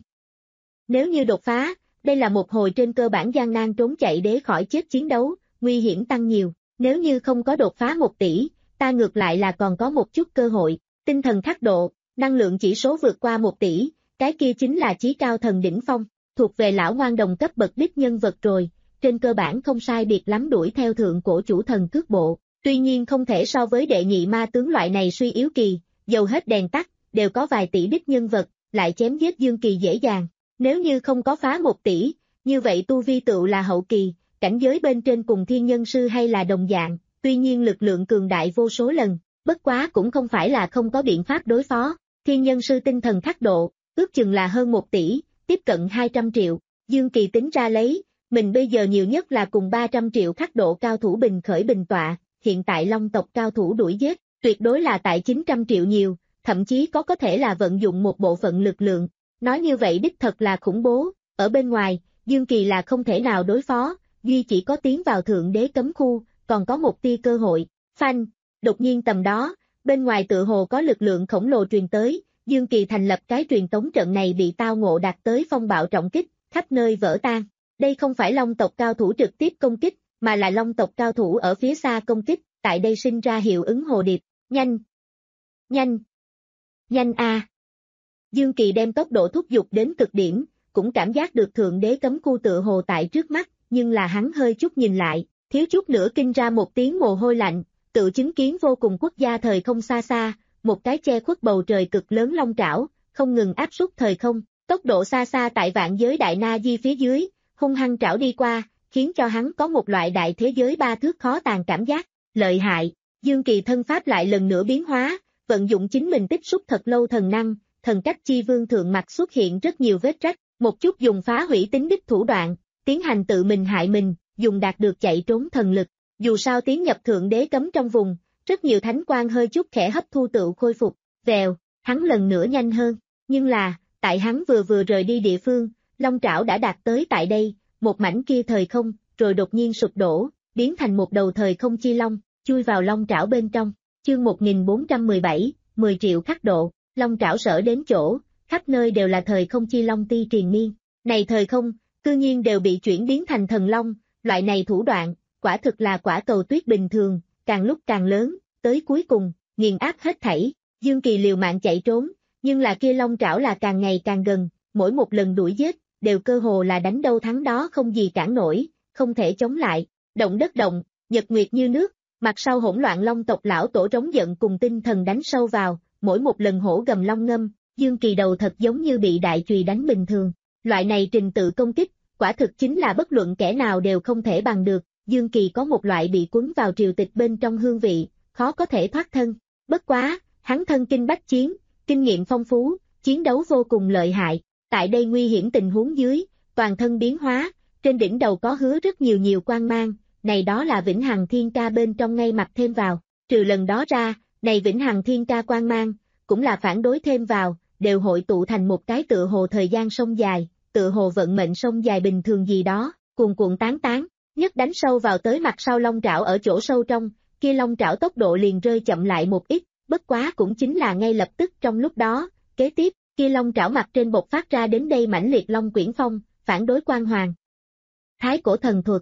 Nếu như đột phá, đây là một hồi trên cơ bản gian nan trốn chạy để khỏi chết chiến đấu, nguy hiểm tăng nhiều, nếu như không có đột phá một tỷ, ta ngược lại là còn có một chút cơ hội, tinh thần khắc độ, năng lượng chỉ số vượt qua một tỷ, cái kia chính là chí cao thần đỉnh phong, thuộc về lão ngoan đồng cấp bậc đích nhân vật rồi, trên cơ bản không sai biệt lắm đuổi theo thượng cổ chủ thần cước bộ, tuy nhiên không thể so với đệ nhị ma tướng loại này suy yếu kỳ, dầu hết đèn tắt, đều có vài tỷ đích nhân vật, lại chém giết Dương Kỳ dễ dàng, nếu như không có phá một tỷ, như vậy tu vi tựu là hậu kỳ, cảnh giới bên trên cùng thiên nhân sư hay là đồng dạng, tuy nhiên lực lượng cường đại vô số lần, bất quá cũng không phải là không có biện pháp đối phó, thiên nhân sư tinh thần khắc độ, ước chừng là hơn một tỷ, tiếp cận hai trăm triệu, Dương Kỳ tính ra lấy, mình bây giờ nhiều nhất là cùng ba trăm triệu khắc độ cao thủ bình khởi bình tọa, hiện tại Long tộc cao thủ đuổi giết, tuyệt đối là tại chín trăm triệu nhiều, thậm chí có có thể là vận dụng một bộ phận lực lượng, nói như vậy đích thật là khủng bố, ở bên ngoài, Dương Kỳ là không thể nào đối phó, duy chỉ có tiến vào thượng đế cấm khu, còn có một tia cơ hội, phanh, đột nhiên tầm đó, bên ngoài tự hồ có lực lượng khổng lồ truyền tới, Dương Kỳ thành lập cái truyền tống trận này bị tao ngộ đạt tới phong bạo trọng kích, khắp nơi vỡ tan. Đây không phải Long tộc cao thủ trực tiếp công kích, mà là Long tộc cao thủ ở phía xa công kích, tại đây sinh ra hiệu ứng hồ điệp, nhanh, nhanh, nhanh a. Dương Kỳ đem tốc độ thúc giục đến cực điểm, cũng cảm giác được thượng đế cấm khu tự hồ tại trước mắt, nhưng là hắn hơi chút nhìn lại, thiếu chút nữa kinh ra một tiếng mồ hôi lạnh, tự chứng kiến vô cùng quốc gia thời không xa xa, một cái che khuất bầu trời cực lớn long trảo, không ngừng áp suất thời không, tốc độ xa xa tại vạn giới đại na di phía dưới, hung hăng trảo đi qua, khiến cho hắn có một loại đại thế giới ba thước khó tàn cảm giác, lợi hại, Dương Kỳ thân pháp lại lần nữa biến hóa, vận dụng chính mình tích xúc thật lâu thần năng, thần cách chi vương thượng mặt xuất hiện rất nhiều vết rách, một chút dùng phá hủy tính đích thủ đoạn, tiến hành tự mình hại mình, dùng đạt được chạy trốn thần lực, dù sao tiến nhập thượng đế cấm trong vùng, rất nhiều thánh quang hơi chút khẽ hấp thu tự khôi phục, vèo, hắn lần nữa nhanh hơn, nhưng là, tại hắn vừa vừa rời đi địa phương, long trảo đã đạt tới tại đây, một mảnh kia thời không, rồi đột nhiên sụp đổ, biến thành một đầu thời không chi long, chui vào long trảo bên trong, chương một nghìn bốn trăm mười bảy, mười triệu khắc độ, long trảo sở đến chỗ, khắp nơi đều là thời không chi long ti triền miên, này thời không, cư nhiên đều bị chuyển biến thành thần long, loại này thủ đoạn, quả thực là quả cầu tuyết bình thường, càng lúc càng lớn, tới cuối cùng, nghiền áp hết thảy, Dương Kỳ liều mạng chạy trốn, nhưng là kia long trảo là càng ngày càng gần, mỗi một lần đuổi giết, đều cơ hồ là đánh đâu thắng đó không gì cản nổi, không thể chống lại, động đất động, nhật nguyệt như nước, mặt sau hỗn loạn long tộc lão tổ trống giận cùng tinh thần đánh sâu vào, mỗi một lần hổ gầm long ngâm, Dương Kỳ đầu thật giống như bị đại chùy đánh bình thường, loại này trình tự công kích, quả thực chính là bất luận kẻ nào đều không thể bằng được, Dương Kỳ có một loại bị cuốn vào triều tịch bên trong hương vị, khó có thể thoát thân, bất quá, hắn thân kinh bách chiến, kinh nghiệm phong phú, chiến đấu vô cùng lợi hại, tại đây nguy hiểm tình huống dưới, toàn thân biến hóa, trên đỉnh đầu có hứa rất nhiều nhiều quang mang, này đó là vĩnh hằng thiên ca bên trong ngay mặt thêm vào, trừ lần đó ra, này vĩnh hằng thiên ca quang mang, cũng là phản đối thêm vào, đều hội tụ thành một cái tựa hồ thời gian sông dài, tựa hồ vận mệnh sông dài bình thường gì đó, cuồn cuộn tán tán, nhất đánh sâu vào tới mặt sau long trảo ở chỗ sâu trong, kia long trảo tốc độ liền rơi chậm lại một ít, bất quá cũng chính là ngay lập tức trong lúc đó, kế tiếp, kia long trảo mặt trên bộc phát ra đến đây mãnh liệt long quyển phong, phản đối quan hoàng. Thái cổ thần thuật.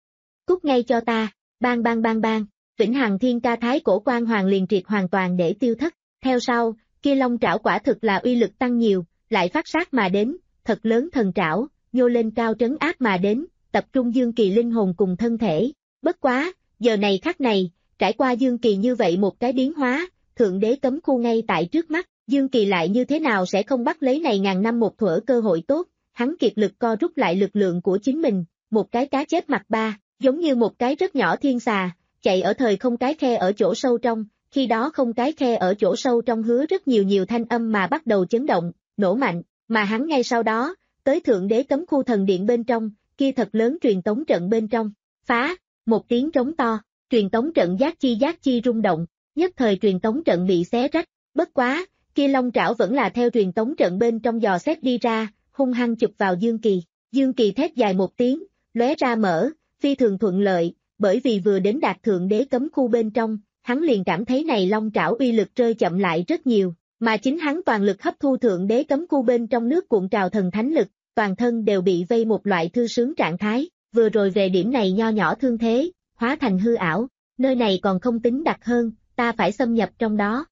Cút ngay cho ta, bang bang bang bang, vĩnh hằng thiên ca thái cổ quan hoàng liền triệt hoàn toàn để tiêu thất, theo sau, kia long trảo quả thực là uy lực tăng nhiều, lại phát sát mà đến, thật lớn thần trảo, nhô lên cao trấn áp mà đến, tập trung Dương Kỳ linh hồn cùng thân thể, bất quá, giờ này khắc này, trải qua Dương Kỳ như vậy một cái biến hóa, thượng đế cấm khu ngay tại trước mắt, Dương Kỳ lại như thế nào sẽ không bắt lấy này ngàn năm một thuở cơ hội tốt, hắn kiệt lực co rút lại lực lượng của chính mình, một cái cá chết mặt ba, giống như một cái rất nhỏ thiên xà, chạy ở thời không cái khe ở chỗ sâu trong, khi đó không cái khe ở chỗ sâu trong hứa rất nhiều nhiều thanh âm mà bắt đầu chấn động, nổ mạnh, mà hắn ngay sau đó, tới thượng đế cấm khu thần điện bên trong, kia thật lớn truyền tống trận bên trong, phá, một tiếng trống to, truyền tống trận giác chi giác chi rung động, nhất thời truyền tống trận bị xé rách, bất quá, kia long trảo vẫn là theo truyền tống trận bên trong dò xét đi ra, hung hăng chụp vào Dương Kỳ, Dương Kỳ thét dài một tiếng, lóe ra mở, phi thường thuận lợi, bởi vì vừa đến đạt thượng đế cấm khu bên trong, hắn liền cảm thấy này long trảo uy lực rơi chậm lại rất nhiều, mà chính hắn toàn lực hấp thu thượng đế cấm khu bên trong nước cuộn trào thần thánh lực, toàn thân đều bị vây một loại thư sướng trạng thái, vừa rồi về điểm này nho nhỏ thương thế, hóa thành hư ảo, nơi này còn không tính đặc hơn, ta phải xâm nhập trong đó.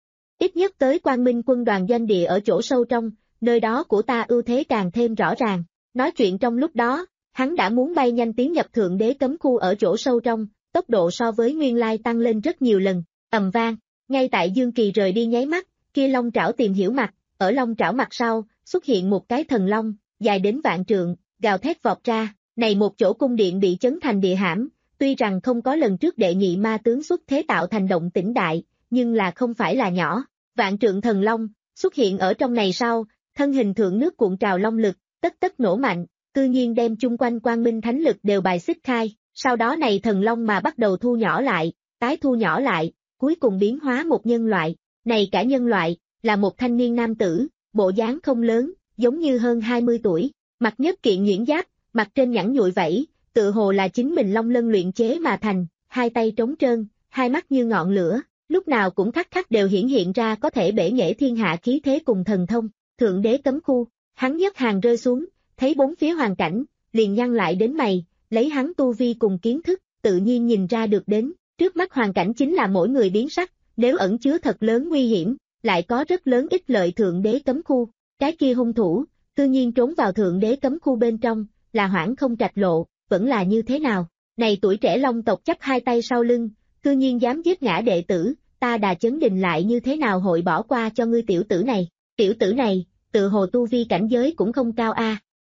Ít nhất tới Quang Minh quân đoàn doanh địa ở chỗ sâu trong, nơi đó của ta ưu thế càng thêm rõ ràng, nói chuyện trong lúc đó, hắn đã muốn bay nhanh tiến nhập thượng đế cấm khu ở chỗ sâu trong, tốc độ so với nguyên lai tăng lên rất nhiều lần, ầm vang, ngay tại Dương Kỳ rời đi nháy mắt, kia long trảo tìm hiểu mặt, ở long trảo mặt sau, xuất hiện một cái thần long, dài đến vạn trượng, gào thét vọt ra, này một chỗ cung điện bị chấn thành địa hãm, tuy rằng không có lần trước đệ nhị ma tướng xuất thế tạo thành động tĩnh đại, nhưng là không phải là nhỏ, vạn trượng thần long, xuất hiện ở trong này sau, thân hình thượng nước cuộn trào long lực, tất tất nổ mạnh, cư nhiên đem chung quanh quang minh thánh lực đều bài xích khai, sau đó này thần long mà bắt đầu thu nhỏ lại, tái thu nhỏ lại, cuối cùng biến hóa một nhân loại, này cả nhân loại, là một thanh niên nam tử, bộ dáng không lớn, giống như hơn hai mươi tuổi, mặc nhất kiện nhuyễn giáp, mặt trên nhẵn nhụi vảy, tự hồ là chính mình long lân luyện chế mà thành, hai tay trống trơn, hai mắt như ngọn lửa, lúc nào cũng khắc khắc đều hiển hiện ra có thể bể nghệ thiên hạ khí thế cùng thần thông, thượng đế cấm khu, hắn nhất hàng rơi xuống, thấy bốn phía hoàn cảnh, liền nhăn lại đến mày, lấy hắn tu vi cùng kiến thức, tự nhiên nhìn ra được đến, trước mắt hoàn cảnh chính là mỗi người biến sắc, nếu ẩn chứa thật lớn nguy hiểm, lại có rất lớn ích lợi thượng đế cấm khu, cái kia hung thủ, tự nhiên trốn vào thượng đế cấm khu bên trong, là Hoảng Không Trạch lộ, vẫn là như thế nào, này tuổi trẻ long tộc chắp hai tay sau lưng, tự nhiên dám giết ngã đệ tử, ta Đà Chấn Đình lại như thế nào hội bỏ qua cho ngươi tiểu tử này, tiểu tử này, tự hồ tu vi cảnh giới cũng không cao a.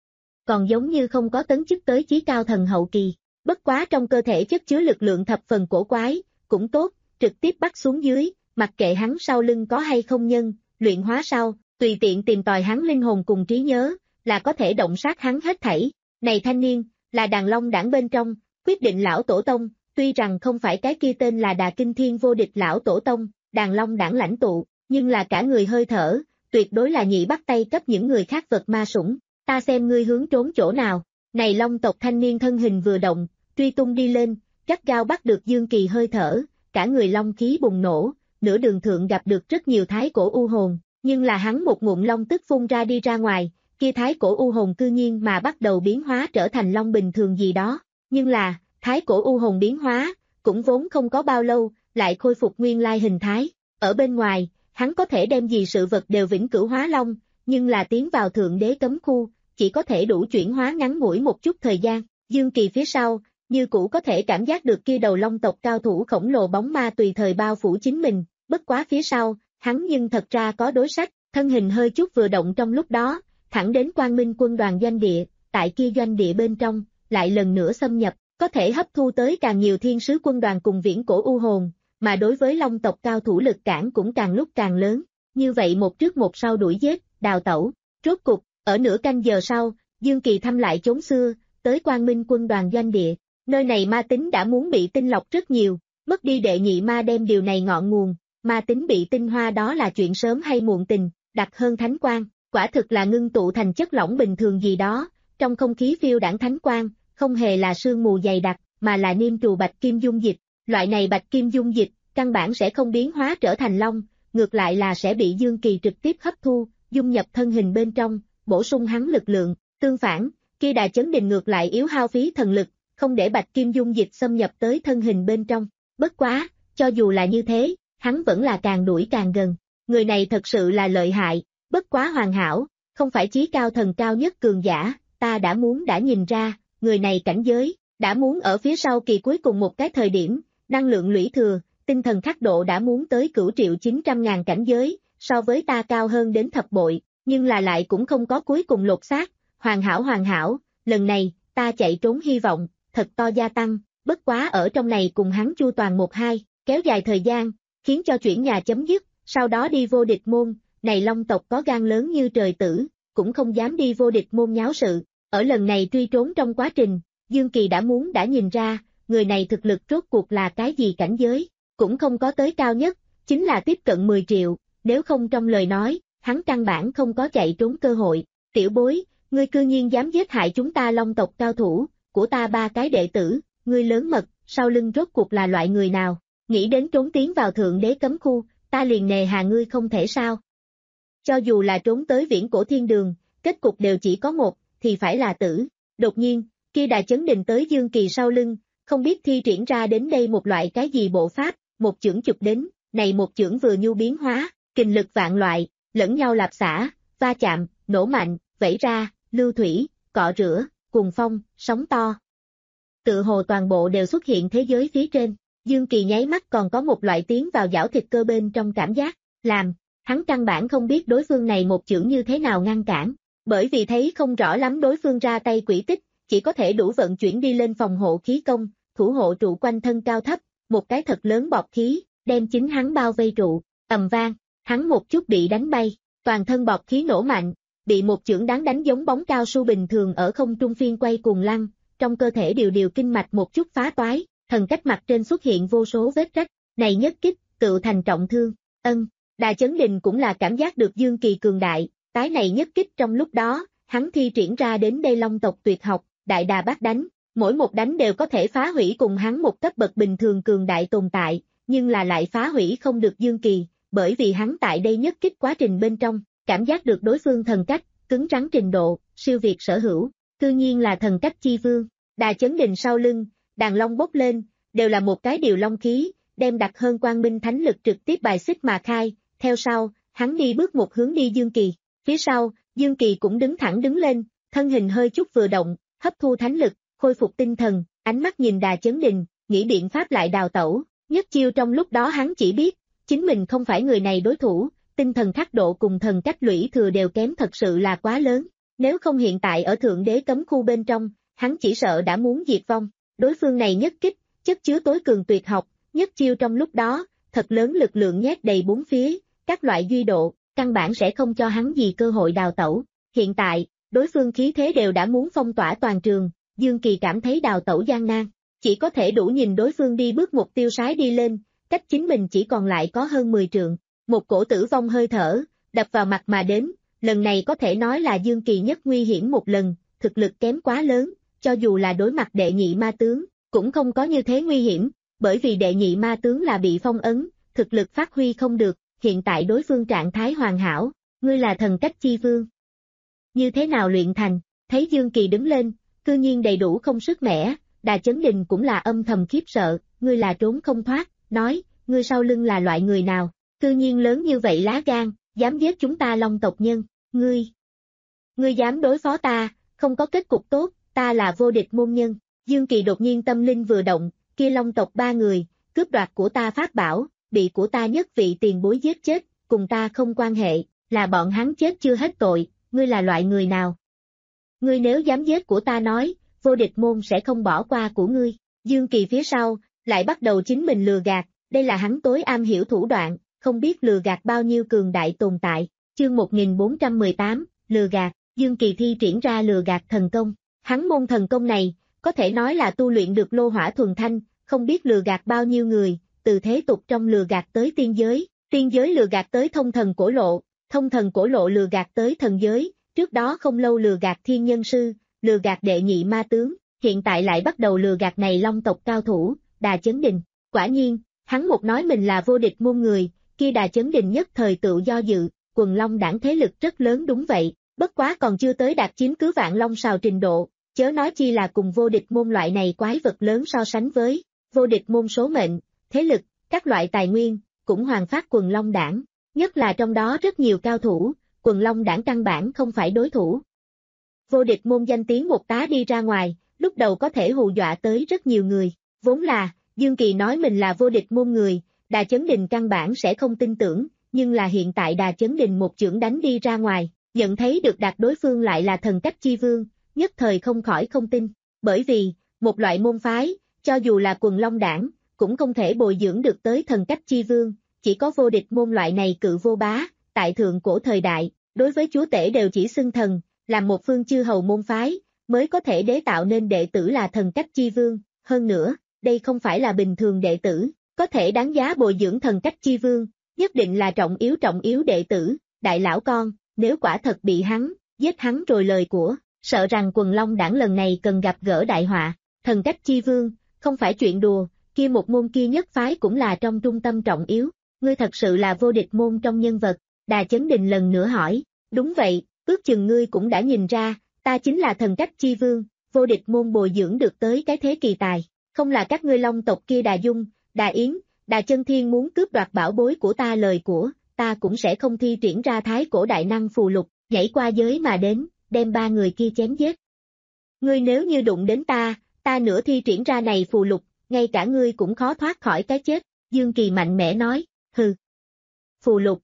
Còn giống như không có tấn chức tới chí cao thần hậu kỳ, bất quá trong cơ thể chất chứa lực lượng thập phần cổ quái, cũng tốt, trực tiếp bắt xuống dưới, mặc kệ hắn sau lưng có hay không nhân, luyện hóa sau, tùy tiện tìm tòi hắn linh hồn cùng trí nhớ, là có thể động sát hắn hết thảy. Này thanh niên, là Đàn Long đảng bên trong, quyết định lão tổ tông, tuy rằng không phải cái kia tên là Đà Kinh Thiên vô địch lão tổ tông, Đàn Long đảng lãnh tụ, nhưng là cả người hơi thở, tuyệt đối là nhị bắt tay cấp những người khác vật ma sủng. Ta xem ngươi hướng trốn chỗ nào, này long tộc thanh niên thân hình vừa động, truy tung đi lên, gắt gao bắt được Dương Kỳ hơi thở, cả người long khí bùng nổ, nửa đường thượng gặp được rất nhiều thái cổ u hồn, nhưng là hắn một ngụm long tức phun ra đi ra ngoài, kia thái cổ u hồn cư nhiên mà bắt đầu biến hóa trở thành long bình thường gì đó, nhưng là, thái cổ u hồn biến hóa, cũng vốn không có bao lâu, lại khôi phục nguyên lai hình thái, ở bên ngoài, hắn có thể đem gì sự vật đều vĩnh cửu hóa long, nhưng là tiến vào thượng đế cấm khu, chỉ có thể đủ chuyển hóa ngắn ngủi một chút thời gian, Dương Kỳ phía sau, như cũ có thể cảm giác được kia đầu long tộc cao thủ khổng lồ bóng ma tùy thời bao phủ chính mình, bất quá phía sau, hắn nhưng thật ra có đối sách, thân hình hơi chút vừa động trong lúc đó, thẳng đến Quang Minh quân đoàn doanh địa, tại kia doanh địa bên trong, lại lần nữa xâm nhập, có thể hấp thu tới càng nhiều thiên sứ quân đoàn cùng viễn cổ u hồn, mà đối với long tộc cao thủ lực cản cũng càng lúc càng lớn, như vậy một trước một sau đuổi giết, đào tẩu, rốt cục, ở nửa canh giờ sau, Dương Kỳ thăm lại chốn xưa, tới Quang Minh quân đoàn doanh địa, nơi này ma tính đã muốn bị tinh lọc rất nhiều, mất đi đệ nhị ma đem điều này ngọn nguồn, ma tính bị tinh hoa đó là chuyện sớm hay muộn tình, đặc hơn thánh quang, quả thực là ngưng tụ thành chất lỏng bình thường gì đó, trong không khí phiêu đãng thánh quang, không hề là sương mù dày đặc, mà là niêm trù bạch kim dung dịch, loại này bạch kim dung dịch, căn bản sẽ không biến hóa trở thành long, ngược lại là sẽ bị Dương Kỳ trực tiếp hấp thu, dung nhập thân hình bên trong, bổ sung hắn lực lượng, tương phản, kia Đà Chấn Đình ngược lại yếu hao phí thần lực, không để bạch kim dung dịch xâm nhập tới thân hình bên trong, bất quá, cho dù là như thế, hắn vẫn là càng đuổi càng gần, người này thật sự là lợi hại, bất quá hoàn hảo, không phải chí cao thần cao nhất cường giả, ta đã muốn đã nhìn ra, người này cảnh giới, đã muốn ở phía sau kỳ cuối cùng một cái thời điểm, năng lượng lũy thừa, tinh thần khắc độ đã muốn tới cửu triệu chín trăm ngàn cảnh giới, so với ta cao hơn đến thập bội, nhưng là lại cũng không có cuối cùng lột xác, hoàn hảo hoàn hảo, lần này, ta chạy trốn hy vọng, thật to gia tăng, bất quá ở trong này cùng hắn chu toàn một hai, kéo dài thời gian, khiến cho chuyển nhà chấm dứt, sau đó đi vô địch môn, này Long tộc có gan lớn như trời tử, cũng không dám đi vô địch môn nháo sự, ở lần này truy trốn trong quá trình, Dương Kỳ đã muốn đã nhìn ra, người này thực lực rốt cuộc là cái gì cảnh giới, cũng không có tới cao nhất, chính là tiếp cận mười triệu, nếu không trong lời nói, hắn căn bản không có chạy trốn cơ hội, tiểu bối, ngươi cư nhiên dám giết hại chúng ta Long tộc cao thủ, của ta ba cái đệ tử, ngươi lớn mật, sau lưng rốt cuộc là loại người nào, nghĩ đến trốn tiến vào thượng đế cấm khu, ta liền nề hà ngươi không thể sao. Cho dù là trốn tới viễn cổ thiên đường, kết cục đều chỉ có một, thì phải là tử. Đột nhiên, kia Đà Chấn Đình tới Dương Kỳ sau lưng, không biết thi triển ra đến đây một loại cái gì bộ pháp, một chưởng chụp đến, này một chưởng vừa nhu biến hóa, kình lực vạn loại, lẫn nhau lạp xả, va chạm, nổ mạnh, vẩy ra, lưu thủy, cọ rửa, cuồng phong, sóng to. Tự hồ toàn bộ đều xuất hiện thế giới phía trên, Dương Kỳ nháy mắt còn có một loại tiến vào giảo thịt cơ bên trong cảm giác, làm, hắn căn bản không biết đối phương này một chưởng như thế nào ngăn cản, bởi vì thấy không rõ lắm đối phương ra tay quỷ tích, chỉ có thể đủ vận chuyển đi lên phòng hộ khí công, thủ hộ trụ quanh thân cao thấp, một cái thật lớn bọt khí, đem chính hắn bao vây trụ, ầm vang, hắn một chút bị đánh bay, toàn thân bọt khí nổ mạnh, bị một chưởng đáng đánh giống bóng cao su bình thường ở không trung phiên quay cuồng lăn, trong cơ thể điều điều kinh mạch một chút phá toái, thần cách mặt trên xuất hiện vô số vết rách, này nhất kích, tự thành trọng thương, ân, Đà Chấn Đình cũng là cảm giác được Dương Kỳ cường đại, tái này nhất kích trong lúc đó, hắn thi triển ra đến đây Long tộc tuyệt học, đại đà bát đánh, mỗi một đánh đều có thể phá hủy cùng hắn một cấp bậc bình thường cường đại tồn tại, nhưng là lại phá hủy không được Dương Kỳ, bởi vì hắn tại đây nhất kích quá trình bên trong, cảm giác được đối phương thần cách, cứng rắn trình độ, siêu việt sở hữu, cư nhiên là thần cách chi vương. Đà Chấn Đình sau lưng, đàn long bốc lên, đều là một cái điều long khí, đem đặc hơn quang minh thánh lực trực tiếp bài xích mà khai, theo sau, hắn đi bước một hướng đi Dương Kỳ, phía sau, Dương Kỳ cũng đứng thẳng đứng lên, thân hình hơi chút vừa động, hấp thu thánh lực, khôi phục tinh thần, ánh mắt nhìn Đà Chấn Đình, nghĩ biện pháp lại đào tẩu, nhất chiêu trong lúc đó hắn chỉ biết, chính mình không phải người này đối thủ, tinh thần khắc độ cùng thần cách lũy thừa đều kém thật sự là quá lớn, nếu không hiện tại ở thượng đế cấm khu bên trong, hắn chỉ sợ đã muốn diệt vong, đối phương này nhất kích, chất chứa tối cường tuyệt học, nhất chiêu trong lúc đó, thật lớn lực lượng nhét đầy bốn phía, các loại duy độ, căn bản sẽ không cho hắn gì cơ hội đào tẩu, hiện tại, đối phương khí thế đều đã muốn phong tỏa toàn trường, Dương Kỳ cảm thấy đào tẩu gian nan, chỉ có thể đủ nhìn đối phương đi bước một tiêu sái đi lên, cách chính mình chỉ còn lại có hơn mười trượng, một cổ tử vong hơi thở, đập vào mặt mà đến, lần này có thể nói là Dương Kỳ nhất nguy hiểm một lần, thực lực kém quá lớn, cho dù là đối mặt đệ nhị ma tướng, cũng không có như thế nguy hiểm, bởi vì đệ nhị ma tướng là bị phong ấn, thực lực phát huy không được, hiện tại đối phương trạng thái hoàn hảo, ngươi là thần cách chi vương. Như thế nào luyện thành, thấy Dương Kỳ đứng lên, cư nhiên đầy đủ không sức mẻ, Đà Chấn Đình cũng là âm thầm khiếp sợ, ngươi là trốn không thoát, nói, ngươi sau lưng là loại người nào, cư nhiên lớn như vậy lá gan, dám giết chúng ta Long tộc nhân, ngươi. Ngươi dám đối phó ta, không có kết cục tốt, ta là vô địch môn nhân, Dương Kỳ đột nhiên tâm linh vừa động, kia Long tộc ba người, cướp đoạt của ta pháp bảo, bị của ta nhất vị tiền bối giết chết, cùng ta không quan hệ, là bọn hắn chết chưa hết tội, ngươi là loại người nào? Ngươi nếu dám giết của ta nói, vô địch môn sẽ không bỏ qua của ngươi, Dương Kỳ phía sau, lại bắt đầu chính mình lừa gạt, đây là hắn tối am hiểu thủ đoạn, không biết lừa gạt bao nhiêu cường đại tồn tại, chương một nghìn bốn trăm mười tám, lừa gạt, Dương Kỳ thi triển ra lừa gạt thần công, hắn môn thần công này, có thể nói là tu luyện được lô hỏa thuần thanh, không biết lừa gạt bao nhiêu người, từ thế tục trong lừa gạt tới tiên giới, tiên giới lừa gạt tới thông thần cổ lộ, thông thần cổ lộ lừa gạt tới thần giới, trước đó không lâu lừa gạt thiên nhân sư, lừa gạt đệ nhị ma tướng, hiện tại lại bắt đầu lừa gạt này Long tộc cao thủ, Đà Chấn Đình, quả nhiên, hắn một nói mình là vô địch môn người, kia Đà Chấn Đình nhất thời tự do dự, quần Long đảng thế lực rất lớn đúng vậy, bất quá còn chưa tới đạt chiếm cứ vạn Long sào trình độ, chớ nói chi là cùng vô địch môn loại này quái vật lớn so sánh với, vô địch môn số mệnh, thế lực, các loại tài nguyên, cũng hoàn phát quần Long đảng, nhất là trong đó rất nhiều cao thủ, quần Long đảng căn bản không phải đối thủ. Vô địch môn danh tiếng một tá đi ra ngoài, lúc đầu có thể hù dọa tới rất nhiều người, vốn là, Dương Kỳ nói mình là vô địch môn người, Đà Chấn Đình căn bản sẽ không tin tưởng, nhưng là hiện tại Đà Chấn Đình một chưởng đánh đi ra ngoài, nhận thấy được đạt đối phương lại là thần cách chi vương, nhất thời không khỏi không tin, bởi vì, một loại môn phái, cho dù là quần long đảng, cũng không thể bồi dưỡng được tới thần cách chi vương, chỉ có vô địch môn loại này cự vô bá, tại thượng cổ thời đại, đối với chúa tể đều chỉ xưng thần, làm một phương chư hầu môn phái, mới có thể đế tạo nên đệ tử là thần cách chi vương, hơn nữa, đây không phải là bình thường đệ tử, có thể đáng giá bồi dưỡng thần cách chi vương, nhất định là trọng yếu trọng yếu đệ tử, đại lão con, nếu quả thật bị hắn, giết hắn rồi lời của, sợ rằng quần long đảng lần này cần gặp gỡ đại họa, thần cách chi vương, không phải chuyện đùa, kia một môn kia nhất phái cũng là trong trung tâm trọng yếu, ngươi thật sự là vô địch môn trong nhân vật, Đà Chấn Đình lần nữa hỏi, đúng vậy, ước chừng ngươi cũng đã nhìn ra, ta chính là thần cách chi vương, vô địch môn bồi dưỡng được tới cái thế kỳ tài, không là các ngươi long tộc kia Đà Dung, Đà Yến, Đà Chân Thiên muốn cướp đoạt bảo bối của ta lời của, ta cũng sẽ không thi triển ra thái cổ đại năng phù lục, nhảy qua giới mà đến, đem ba người kia chém giết. Ngươi nếu như đụng đến ta, ta nửa thi triển ra này phù lục, ngay cả ngươi cũng khó thoát khỏi cái chết, Dương Kỳ mạnh mẽ nói, hừ. Phù lục.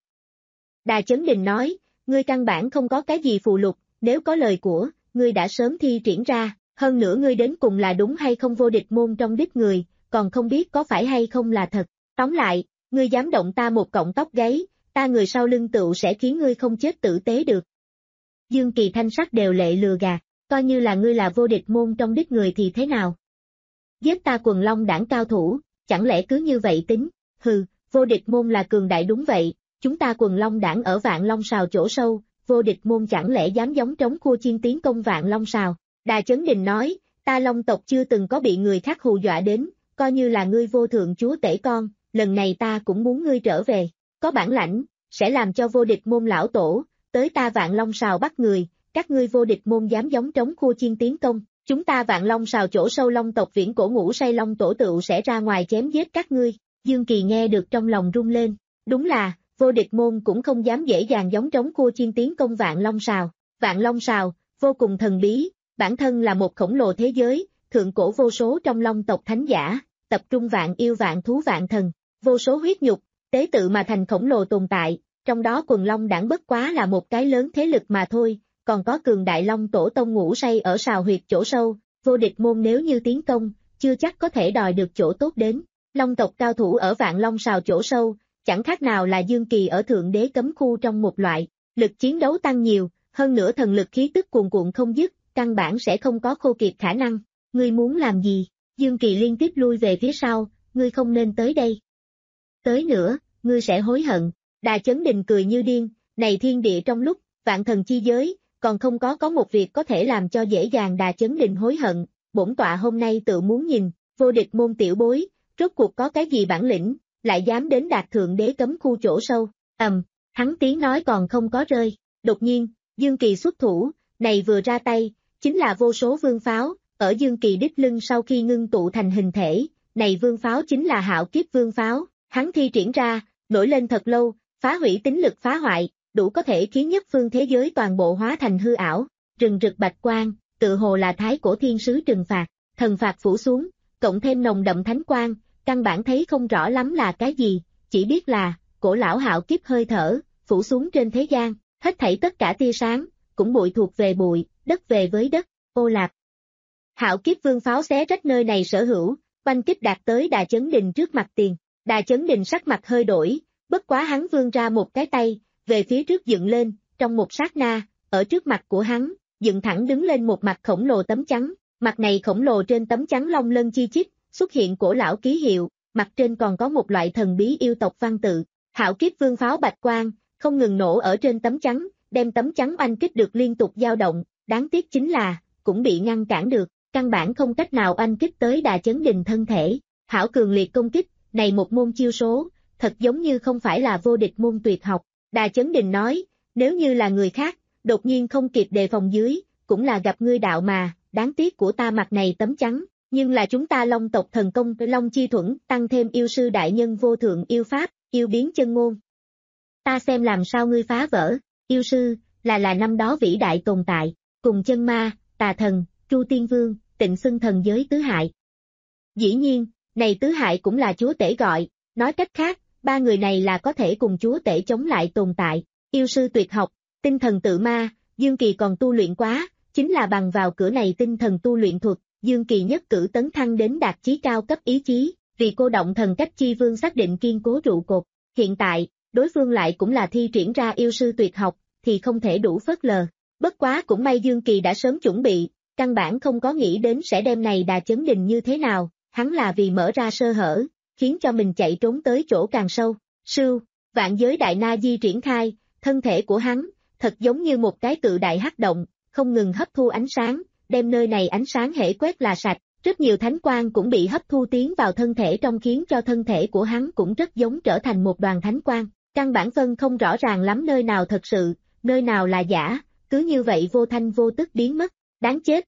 Đà Chấn Đình nói, ngươi căn bản không có cái gì phù lục, nếu có lời của, ngươi đã sớm thi triển ra, hơn nữa ngươi đến cùng là đúng hay không vô địch môn trong đích người, còn không biết có phải hay không là thật. Tóm lại, ngươi dám động ta một cọng tóc gáy, ta người sau lưng tựu sẽ khiến ngươi không chết tử tế được. Dương Kỳ thanh sắc đều lệ lừa gạt, coi như là ngươi là vô địch môn trong đích người thì thế nào? Giết ta quần long đảng cao thủ, chẳng lẽ cứ như vậy tính, hừ, vô địch môn là cường đại đúng vậy, chúng ta quần long đảng ở Vạn Long Sào chỗ sâu, vô địch môn chẳng lẽ dám giống trống khua chiên tiến công Vạn Long Sào? Đà Chấn Đình nói, ta long tộc chưa từng có bị người khác hù dọa đến, coi như là ngươi vô thượng chúa tể con, lần này ta cũng muốn ngươi trở về, có bản lãnh, sẽ làm cho vô địch môn lão tổ, tới ta Vạn Long Sào bắt người, các ngươi vô địch môn dám giống trống khua chiên tiến công, chúng ta Vạn Long Sào chỗ sâu long tộc viễn cổ ngũ say long tổ tựu sẽ ra ngoài chém giết các ngươi. Dương Kỳ nghe được trong lòng rung lên, đúng là, vô địch môn cũng không dám dễ dàng giống trống khua chiên tiến công Vạn Long Sào. Vạn Long Sào, vô cùng thần bí, bản thân là một khổng lồ thế giới, thượng cổ vô số trong long tộc thánh giả, tập trung vạn yêu vạn thú vạn thần, vô số huyết nhục, tế tự mà thành khổng lồ tồn tại, trong đó quần long đảng bất quá là một cái lớn thế lực mà thôi, còn có cường đại long tổ tông ngủ say ở sào huyệt chỗ sâu, vô địch môn nếu như tiến công, chưa chắc có thể đòi được chỗ tốt đến. Long tộc cao thủ ở Vạn Long Sào chỗ sâu, chẳng khác nào là Dương Kỳ ở thượng đế cấm khu trong một loại, lực chiến đấu tăng nhiều, hơn nữa thần lực khí tức cuồn cuộn không dứt, căn bản sẽ không có khô kiệt khả năng. Ngươi muốn làm gì? Dương Kỳ liên tiếp lui về phía sau, ngươi không nên tới đây. Tới nữa, ngươi sẽ hối hận. Đà Chấn Đình cười như điên, này thiên địa trong lúc, vạn thần chi giới, còn không có có một việc có thể làm cho dễ dàng Đà Chấn Đình hối hận, bổn tọa hôm nay tự muốn nhìn, vô địch môn tiểu bối, rốt cuộc có cái gì bản lĩnh, lại dám đến đạt thượng đế cấm khu chỗ sâu, ầm, um, hắn tiếng nói còn không có rơi, đột nhiên, Dương Kỳ xuất thủ, này vừa ra tay, chính là vô số vương pháo, ở Dương Kỳ đích lưng sau khi ngưng tụ thành hình thể, này vương pháo chính là Hạo Kiếp vương pháo, hắn thi triển ra, nổi lên thật lâu, phá hủy tính lực phá hoại, đủ có thể khiến nhất phương thế giới toàn bộ hóa thành hư ảo, rừng rực bạch quang, tự hồ là thái cổ thiên sứ trừng phạt, thần phạt phủ xuống, cộng thêm nồng đậm thánh quang, căn bản thấy không rõ lắm là cái gì, chỉ biết là, cổ lão Hạo Kiếp hơi thở, phủ xuống trên thế gian, hết thảy tất cả tia sáng, cũng bụi thuộc về bụi, đất về với đất, ô lạp. Hạo Kiếp vương pháo xé rách nơi này sở hữu, oanh kích đạt tới Đà Chấn Đình trước mặt tiền, Đà Chấn Đình sắc mặt hơi đổi, bất quá hắn vươn ra một cái tay, về phía trước dựng lên, trong một sát na, ở trước mặt của hắn, dựng thẳng đứng lên một mặt khổng lồ tấm chắn, mặt này khổng lồ trên tấm chắn long lân chi chít, xuất hiện cổ lão ký hiệu, mặt trên còn có một loại thần bí yêu tộc văn tự, Hạo Kiếp vương pháo bạch quang, không ngừng nổ ở trên tấm chắn, đem tấm chắn oanh kích được liên tục dao động, đáng tiếc chính là, cũng bị ngăn cản được, căn bản không cách nào oanh kích tới Đà Chấn Đình thân thể, hảo cường liệt công kích, này một môn chiêu số, thật giống như không phải là vô địch môn tuyệt học, Đà Chấn Đình nói, nếu như là người khác, đột nhiên không kịp đề phòng dưới, cũng là gặp ngươi đạo mà, đáng tiếc của ta mặt này tấm chắn, nhưng là chúng ta long tộc thần công Long Chi Thuẫn, tăng thêm yêu sư đại nhân vô thượng yêu pháp, yêu biến chân ngôn. Ta xem làm sao ngươi phá vỡ, yêu sư, là là năm đó vĩ đại tồn tại, cùng chân ma, tà thần, Chu Tiên Vương, tịnh xưng thần giới tứ hại. Dĩ nhiên, này tứ hại cũng là chúa tể gọi, nói cách khác, ba người này là có thể cùng chúa tể chống lại tồn tại. Yêu sư tuyệt học, tinh thần tự ma, Dương Kỳ còn tu luyện quá, chính là bằng vào cửa này tinh thần tu luyện thuật, Dương Kỳ nhất cử tấn thăng đến đạt chí cao cấp ý chí, vì cô động thần cách chi vương xác định kiên cố trụ cột. Hiện tại, đối phương lại cũng là thi triển ra yêu sư tuyệt học, thì không thể đủ phớt lờ. Bất quá cũng may Dương Kỳ đã sớm chuẩn bị, căn bản không có nghĩ đến sẽ đem này đà chấn đình như thế nào, hắn là vì mở ra sơ hở, khiến cho mình chạy trốn tới chỗ càng sâu. Sưu, vạn giới đại na di triển khai, thân thể của hắn, thật giống như một cái cự đại hắc động, không ngừng hấp thu ánh sáng, đem nơi này ánh sáng hễ quét là sạch, rất nhiều thánh quang cũng bị hấp thu tiến vào thân thể trong khiến cho thân thể của hắn cũng rất giống trở thành một đoàn thánh quang, căn bản phân không rõ ràng lắm nơi nào thật sự, nơi nào là giả, cứ như vậy vô thanh vô tức biến mất, đáng chết.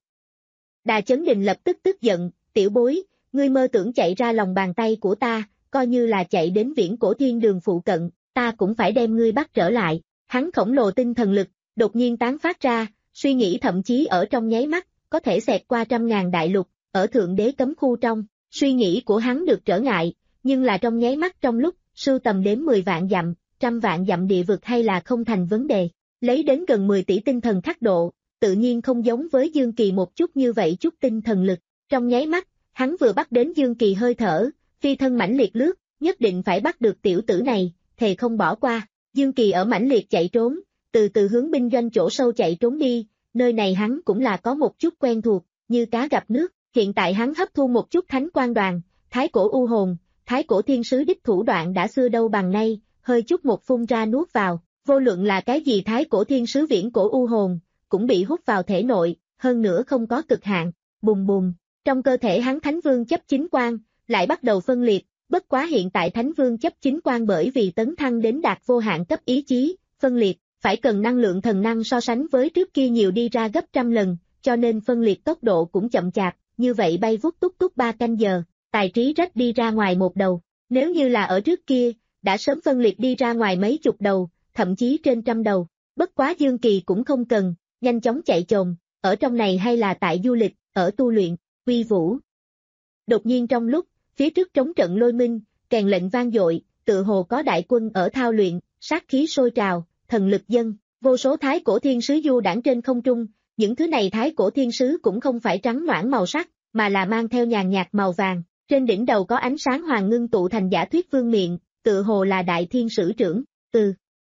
Đà Chấn Đình lập tức tức giận, tiểu bối, ngươi mơ tưởng chạy ra lòng bàn tay của ta, coi như là chạy đến viễn cổ thiên đường phụ cận, ta cũng phải đem ngươi bắt trở lại. Hắn khổng lồ tinh thần lực, đột nhiên tán phát ra, suy nghĩ thậm chí ở trong nháy mắt, có thể xẹt qua trăm ngàn đại lục, ở thượng đế cấm khu trong, suy nghĩ của hắn được trở ngại, nhưng là trong nháy mắt trong lúc, sưu tầm đến mười vạn dặm, trăm vạn dặm địa vực hay là không thành vấn đề, lấy đến gần mười tỷ tinh thần khắc độ, tự nhiên không giống với Dương Kỳ một chút như vậy chút tinh thần lực, trong nháy mắt, hắn vừa bắt đến Dương Kỳ hơi thở, phi thân mãnh liệt lướt, nhất định phải bắt được tiểu tử này, thề không bỏ qua. Dương Kỳ ở mãnh liệt chạy trốn, từ từ hướng binh doanh chỗ sâu chạy trốn đi, nơi này hắn cũng là có một chút quen thuộc, như cá gặp nước, hiện tại hắn hấp thu một chút thánh quan đoàn, thái cổ u hồn, thái cổ thiên sứ đích thủ đoạn đã xưa đâu bằng nay, hơi chút một phun ra nuốt vào, vô luận là cái gì thái cổ thiên sứ viễn cổ u hồn, cũng bị hút vào thể nội, hơn nữa không có cực hạn, bùm bùm, trong cơ thể hắn thánh vương chấp chính quan, lại bắt đầu phân liệt. Bất quá hiện tại Thánh Vương chấp chính quan bởi vì tấn thăng đến đạt vô hạn cấp ý chí, phân liệt, phải cần năng lượng thần năng so sánh với trước kia nhiều đi ra gấp trăm lần, cho nên phân liệt tốc độ cũng chậm chạp, như vậy bay vút túc túc ba canh giờ, tài trí rách đi ra ngoài một đầu. Nếu như là ở trước kia, đã sớm phân liệt đi ra ngoài mấy chục đầu, thậm chí trên trăm đầu. Bất quá Dương Kỳ cũng không cần, nhanh chóng chạy chồm, ở trong này hay là tại du lịch, ở tu luyện, uy vũ. Đột nhiên trong lúc, phía trước trống trận lôi minh, kèn lệnh vang dội, tự hồ có đại quân ở thao luyện, sát khí sôi trào, thần lực dâng, vô số thái cổ thiên sứ du đãng trên không trung, những thứ này thái cổ thiên sứ cũng không phải trắng noãn màu sắc, mà là mang theo nhàn nhạt màu vàng, trên đỉnh đầu có ánh sáng hoàng ngưng tụ thành giả thuyết vương miện, tự hồ là đại thiên sử trưởng, từ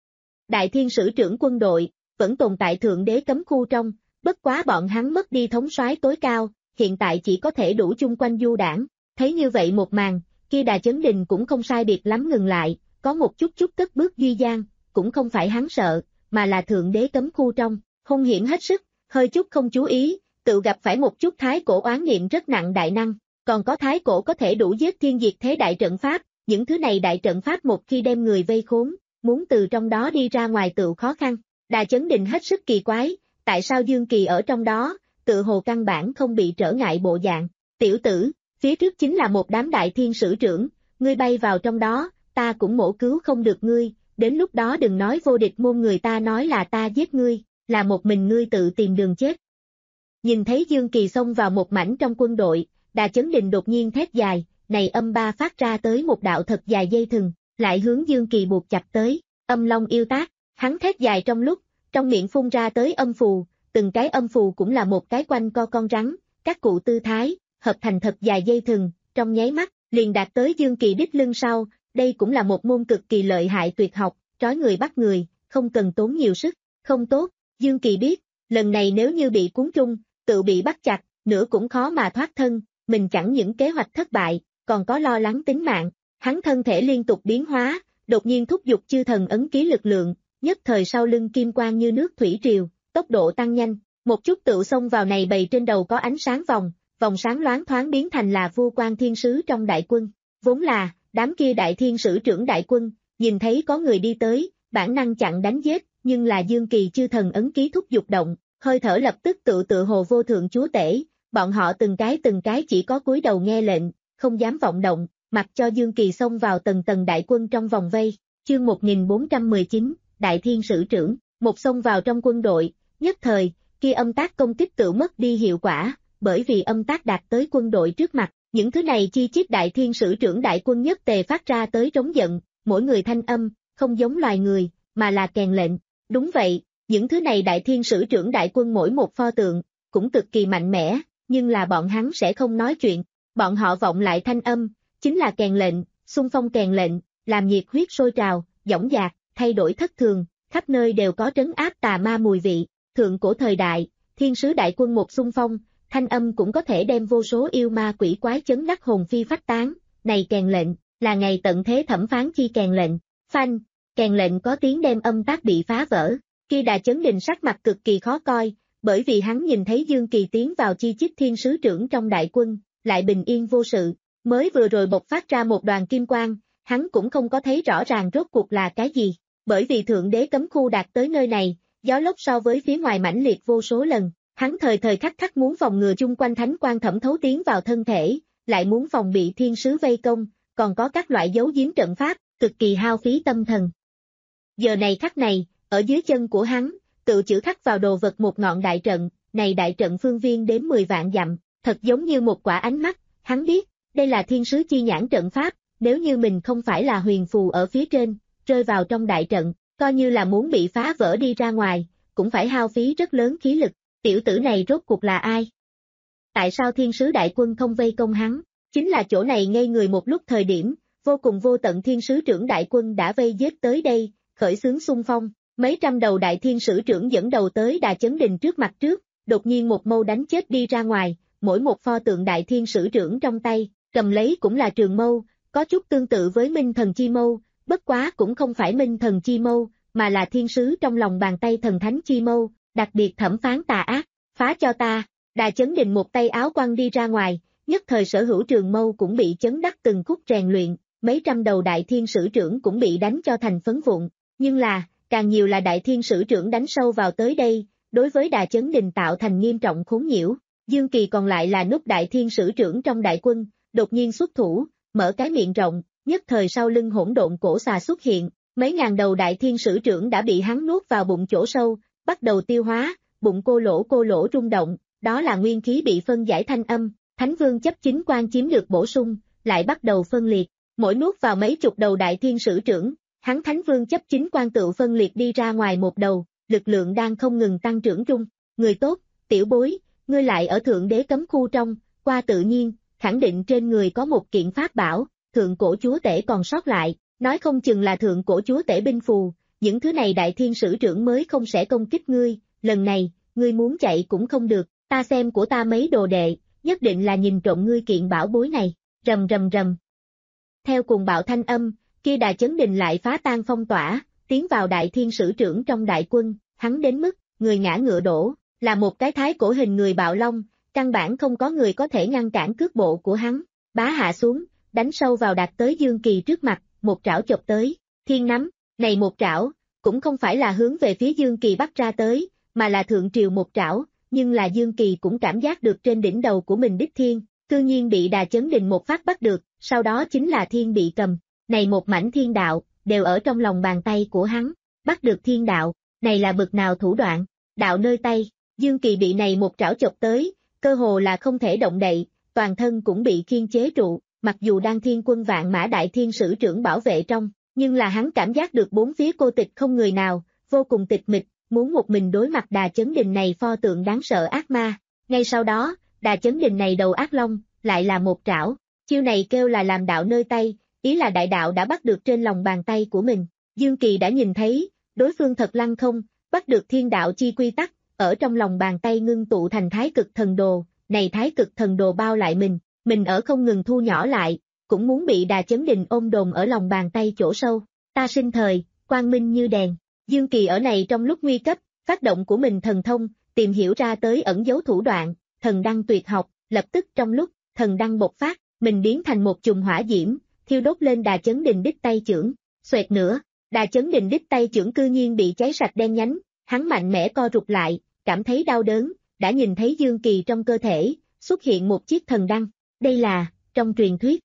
đại thiên sử trưởng quân đội, vẫn tồn tại thượng đế cấm khu trong, bất quá bọn hắn mất đi thống soái tối cao, hiện tại chỉ có thể đủ chung quanh du đảng. Thấy như vậy một màn, kia Đà Chấn Đình cũng không sai biệt lắm ngừng lại, có một chút chút cất bước duy gian, cũng không phải hắn sợ, mà là thượng đế cấm khu trong, hung hiểm hết sức, hơi chút không chú ý, tự gặp phải một chút thái cổ oán niệm rất nặng đại năng, còn có thái cổ có thể đủ giết thiên diệt thế đại trận pháp, những thứ này đại trận pháp một khi đem người vây khốn, muốn từ trong đó đi ra ngoài tự khó khăn. Đà Chấn Đình hết sức kỳ quái, tại sao Dương Kỳ ở trong đó, tự hồ căn bản không bị trở ngại bộ dạng, tiểu tử. Phía trước chính là một đám đại thiên sử trưởng, ngươi bay vào trong đó, ta cũng mổ cứu không được ngươi, đến lúc đó đừng nói vô địch môn người ta nói là ta giết ngươi, là một mình ngươi tự tìm đường chết. Nhìn thấy Dương Kỳ xông vào một mảnh trong quân đội, Đà Chấn Đình đột nhiên thét dài, này âm ba phát ra tới một đạo thật dài dây thừng, lại hướng Dương Kỳ buộc chặt tới, âm long yêu tác, hắn thét dài trong lúc, trong miệng phun ra tới âm phù, từng cái âm phù cũng là một cái quanh co con rắn, các cụ tư thái, hợp thành thật dài dây thừng, trong nháy mắt, liền đạt tới Dương Kỳ đích lưng sau, đây cũng là một môn cực kỳ lợi hại tuyệt học, trói người bắt người, không cần tốn nhiều sức, không tốt, Dương Kỳ biết, lần này nếu như bị cuốn trung, tự bị bắt chặt, nữa cũng khó mà thoát thân, mình chẳng những kế hoạch thất bại, còn có lo lắng tính mạng, hắn thân thể liên tục biến hóa, đột nhiên thúc giục chư thần ấn ký lực lượng, nhất thời sau lưng kim quang như nước thủy triều, tốc độ tăng nhanh, một chút tự xông vào này bầy trên đầu có ánh sáng vòng. Vòng sáng loáng thoáng biến thành là vua quan thiên sứ trong đại quân, vốn là, đám kia đại thiên sử trưởng đại quân, nhìn thấy có người đi tới, bản năng chặn đánh giết, nhưng là Dương Kỳ chư thần ấn ký thúc giục động, hơi thở lập tức tự tự hồ vô thượng chúa tể, bọn họ từng cái từng cái chỉ có cúi đầu nghe lệnh, không dám vọng động, mặc cho Dương Kỳ xông vào tầng tầng đại quân trong vòng vây, chương một nghìn bốn trăm mười chín, đại thiên sử trưởng, một xông vào trong quân đội, nhất thời, kia âm tác công kích tự mất đi hiệu quả. Bởi vì âm tác đạt tới quân đội trước mặt, những thứ này chi chít đại thiên sử trưởng đại quân nhất tề phát ra tới trống giận, mỗi người thanh âm, không giống loài người, mà là kèn lệnh. Đúng vậy, những thứ này đại thiên sử trưởng đại quân mỗi một pho tượng, cũng cực kỳ mạnh mẽ, nhưng là bọn hắn sẽ không nói chuyện. Bọn họ vọng lại thanh âm, chính là kèn lệnh, xung phong kèn lệnh, làm nhiệt huyết sôi trào, dõng dạc, thay đổi thất thường, khắp nơi đều có trấn áp tà ma mùi vị. Thượng cổ thời đại, thiên sứ đại quân một xung phong, thanh âm cũng có thể đem vô số yêu ma quỷ quái chấn đắc hồn phi phách tán. Này kèn lệnh, là ngày tận thế thẩm phán chi kèn lệnh. Phanh, kèn lệnh có tiếng đem âm tác bị phá vỡ. Khi Đà Chấn Đình sắc mặt cực kỳ khó coi, bởi vì hắn nhìn thấy Dương Kỳ tiến vào chi chít thiên sứ trưởng trong đại quân, lại bình yên vô sự. Mới vừa rồi bộc phát ra một đoàn kim quang, hắn cũng không có thấy rõ ràng rốt cuộc là cái gì. Bởi vì thượng đế cấm khu đạt tới nơi này, gió lốc so với phía ngoài mãnh liệt vô số lần, hắn thời thời khắc khắc muốn phòng ngừa chung quanh thánh quang thẩm thấu tiến vào thân thể, lại muốn phòng bị thiên sứ vây công, còn có các loại giấu giếm trận pháp, cực kỳ hao phí tâm thần. Giờ này khắc này, ở dưới chân của hắn, tự chữ khắc vào đồ vật một ngọn đại trận, này đại trận phương viên đến mười vạn dặm, thật giống như một quả ánh mắt, hắn biết, đây là thiên sứ chi nhãn trận pháp, nếu như mình không phải là huyền phù ở phía trên, rơi vào trong đại trận, coi như là muốn bị phá vỡ đi ra ngoài, cũng phải hao phí rất lớn khí lực. Tiểu tử này rốt cuộc là ai? Tại sao thiên sứ đại quân không vây công hắn? Chính là chỗ này ngây người một lúc thời điểm, vô cùng vô tận thiên sứ trưởng đại quân đã vây giết tới đây, khởi xướng xung phong, mấy trăm đầu đại thiên sử trưởng dẫn đầu tới Đà Chấn Đình trước mặt trước, đột nhiên một mâu đánh chết đi ra ngoài, mỗi một pho tượng đại thiên sử trưởng trong tay, cầm lấy cũng là trường mâu, có chút tương tự với Minh Thần Chi Mâu, bất quá cũng không phải Minh Thần Chi Mâu, mà là thiên sứ trong lòng bàn tay thần thánh chi mâu, đặc biệt thẩm phán tà ác, phá cho ta. Đà Chấn Đình một tay áo quăng đi ra ngoài, nhất thời sở hữu trường mâu cũng bị chấn đắc từng khúc rèn luyện, mấy trăm đầu đại thiên sử trưởng cũng bị đánh cho thành phấn vụn, nhưng là, càng nhiều là đại thiên sử trưởng đánh sâu vào tới đây, đối với Đà Chấn Đình tạo thành nghiêm trọng khốn nhiễu. Dương Kỳ còn lại là nút đại thiên sử trưởng trong đại quân, đột nhiên xuất thủ, mở cái miệng rộng, nhất thời sau lưng hỗn độn cổ xà xuất hiện, mấy ngàn đầu đại thiên sử trưởng đã bị hắn nuốt vào bụng chỗ sâu, bắt đầu tiêu hóa, bụng cô lỗ cô lỗ rung động, đó là nguyên khí bị phân giải thanh âm, Thánh Vương chấp chính quan chiếm được bổ sung, lại bắt đầu phân liệt, mỗi nuốt vào mấy chục đầu đại thiên sử trưởng, hắn Thánh Vương chấp chính quan tự phân liệt đi ra ngoài một đầu, lực lượng đang không ngừng tăng trưởng trung. Người tốt, tiểu bối, ngươi lại ở thượng đế cấm khu trong, qua tự nhiên, khẳng định trên người có một kiện pháp bảo, thượng cổ chúa tể còn sót lại, nói không chừng là thượng cổ chúa tể binh phù, những thứ này đại thiên sử trưởng mới không sẽ công kích ngươi, lần này, ngươi muốn chạy cũng không được, ta xem của ta mấy đồ đệ, nhất định là nhìn trộm ngươi kiện bảo bối này, rầm rầm rầm. Theo cùng bạo thanh âm, kia Đà Chấn Đình lại phá tan phong tỏa, tiến vào đại thiên sử trưởng trong đại quân, hắn đến mức, người ngã ngựa đổ, là một cái thái cổ hình người bạo long, căn bản không có người có thể ngăn cản cước bộ của hắn, bá hạ xuống, đánh sâu vào đạt tới Dương Kỳ trước mặt, một trảo chộp tới, thiên nắm, này một trảo, cũng không phải là hướng về phía Dương Kỳ bắt ra tới, mà là thượng triều một trảo, nhưng là Dương Kỳ cũng cảm giác được trên đỉnh đầu của mình đích thiên, cư nhiên bị Đà Chấn Đình một phát bắt được, sau đó chính là thiên bị cầm, này một mảnh thiên đạo, đều ở trong lòng bàn tay của hắn, bắt được thiên đạo, này là bực nào thủ đoạn, đạo nơi tay, Dương Kỳ bị này một trảo chộp tới, cơ hồ là không thể động đậy, toàn thân cũng bị khiên chế trụ, mặc dù đang thiên quân vạn mã đại thiên sử trưởng bảo vệ trong, nhưng là hắn cảm giác được bốn phía cô tịch không người nào, vô cùng tịch mịch, muốn một mình đối mặt Đà Chấn Đình này pho tượng đáng sợ ác ma. Ngay sau đó, Đà Chấn Đình này đầu ác long, lại là một trảo, chiêu này kêu là làm đạo nơi tay, ý là đại đạo đã bắt được trên lòng bàn tay của mình. Dương Kỳ đã nhìn thấy, đối phương thật lăng không, bắt được thiên đạo chi quy tắc, ở trong lòng bàn tay ngưng tụ thành thái cực thần đồ, này thái cực thần đồ bao lại mình, mình ở không ngừng thu nhỏ lại, cũng muốn bị Đà Chấn Đình ôm đồn ở lòng bàn tay chỗ sâu. Ta sinh thời, quang minh như đèn. Dương Kỳ ở này trong lúc nguy cấp, phát động của mình thần thông, tìm hiểu ra tới ẩn dấu thủ đoạn, thần đăng tuyệt học, lập tức trong lúc thần đăng bộc phát, mình biến thành một chùm hỏa diễm, thiêu đốt lên Đà Chấn Đình đích tay chưởng. Xoẹt nữa, Đà Chấn Đình đích tay chưởng cư nhiên bị cháy sạch đen nhánh, hắn mạnh mẽ co rụt lại, cảm thấy đau đớn, đã nhìn thấy Dương Kỳ trong cơ thể xuất hiện một chiếc thần đăng. Đây là trong truyền thuyết.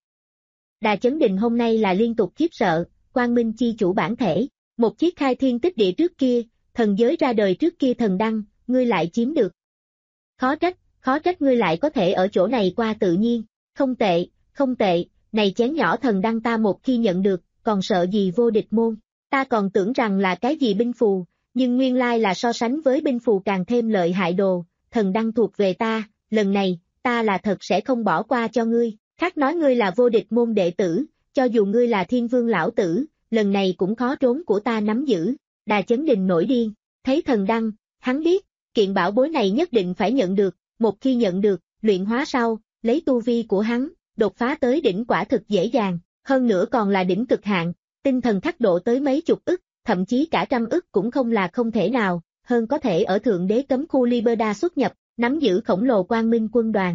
Đà Chấn Đình hôm nay là liên tục khiếp sợ, quang minh chi chủ bản thể, một chiếc khai thiên tích địa trước kia, thần giới ra đời trước kia thần đăng, ngươi lại chiếm được. Khó trách, khó trách ngươi lại có thể ở chỗ này qua tự nhiên, không tệ, không tệ, này chén nhỏ thần đăng ta một khi nhận được, còn sợ gì vô địch môn, ta còn tưởng rằng là cái gì binh phù, nhưng nguyên lai là so sánh với binh phù càng thêm lợi hại đồ, thần đăng thuộc về ta, lần này, ta là thật sẽ không bỏ qua cho ngươi, khác nói ngươi là vô địch môn đệ tử, cho dù ngươi là thiên vương lão tử, lần này cũng khó trốn của ta nắm giữ, Đà Chấn Đình nổi điên, thấy thần đăng, hắn biết, kiện bảo bối này nhất định phải nhận được, một khi nhận được, luyện hóa sau, lấy tu vi của hắn, đột phá tới đỉnh quả thực dễ dàng, hơn nữa còn là đỉnh cực hạn, tinh thần khắc độ tới mấy chục ức, thậm chí cả trăm ức cũng không là không thể nào, hơn có thể ở thượng đế cấm khu Liberda xuất nhập, nắm giữ khổng lồ quang minh quân đoàn.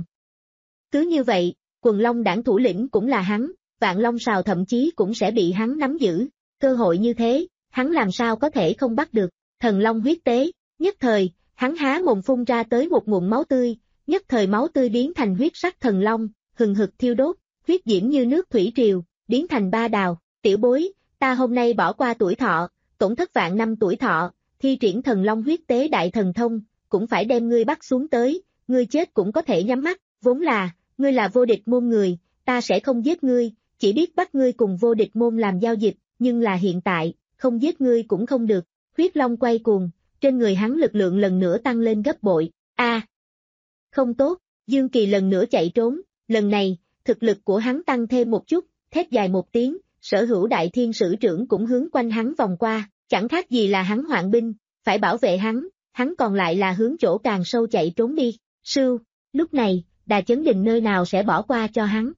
Cứ như vậy, quần long đảng thủ lĩnh cũng là hắn, vạn long sào thậm chí cũng sẽ bị hắn nắm giữ, cơ hội như thế, hắn làm sao có thể không bắt được, thần long huyết tế, nhất thời, hắn há mồm phun ra tới một ngụm máu tươi, nhất thời máu tươi biến thành huyết sắc thần long, hừng hực thiêu đốt, huyết diễm như nước thủy triều, biến thành ba đào, tiểu bối, ta hôm nay bỏ qua tuổi thọ, tổn thất vạn năm tuổi thọ, thi triển thần long huyết tế đại thần thông, cũng phải đem ngươi bắt xuống tới, ngươi chết cũng có thể nhắm mắt, vốn là, ngươi là vô địch môn người, ta sẽ không giết ngươi, chỉ biết bắt ngươi cùng vô địch môn làm giao dịch, nhưng là hiện tại, không giết ngươi cũng không được, huyết long quay cuồng, trên người hắn lực lượng lần nữa tăng lên gấp bội, a à, không tốt, Dương Kỳ lần nữa chạy trốn, lần này, thực lực của hắn tăng thêm một chút, thét dài một tiếng, sở hữu đại thiên sử trưởng cũng hướng quanh hắn vòng qua, chẳng khác gì là hắn hoạn binh, phải bảo vệ hắn, hắn còn lại là hướng chỗ càng sâu chạy trốn đi, sưu, lúc này, Đà Chấn Đình nơi nào sẽ bỏ qua cho hắn.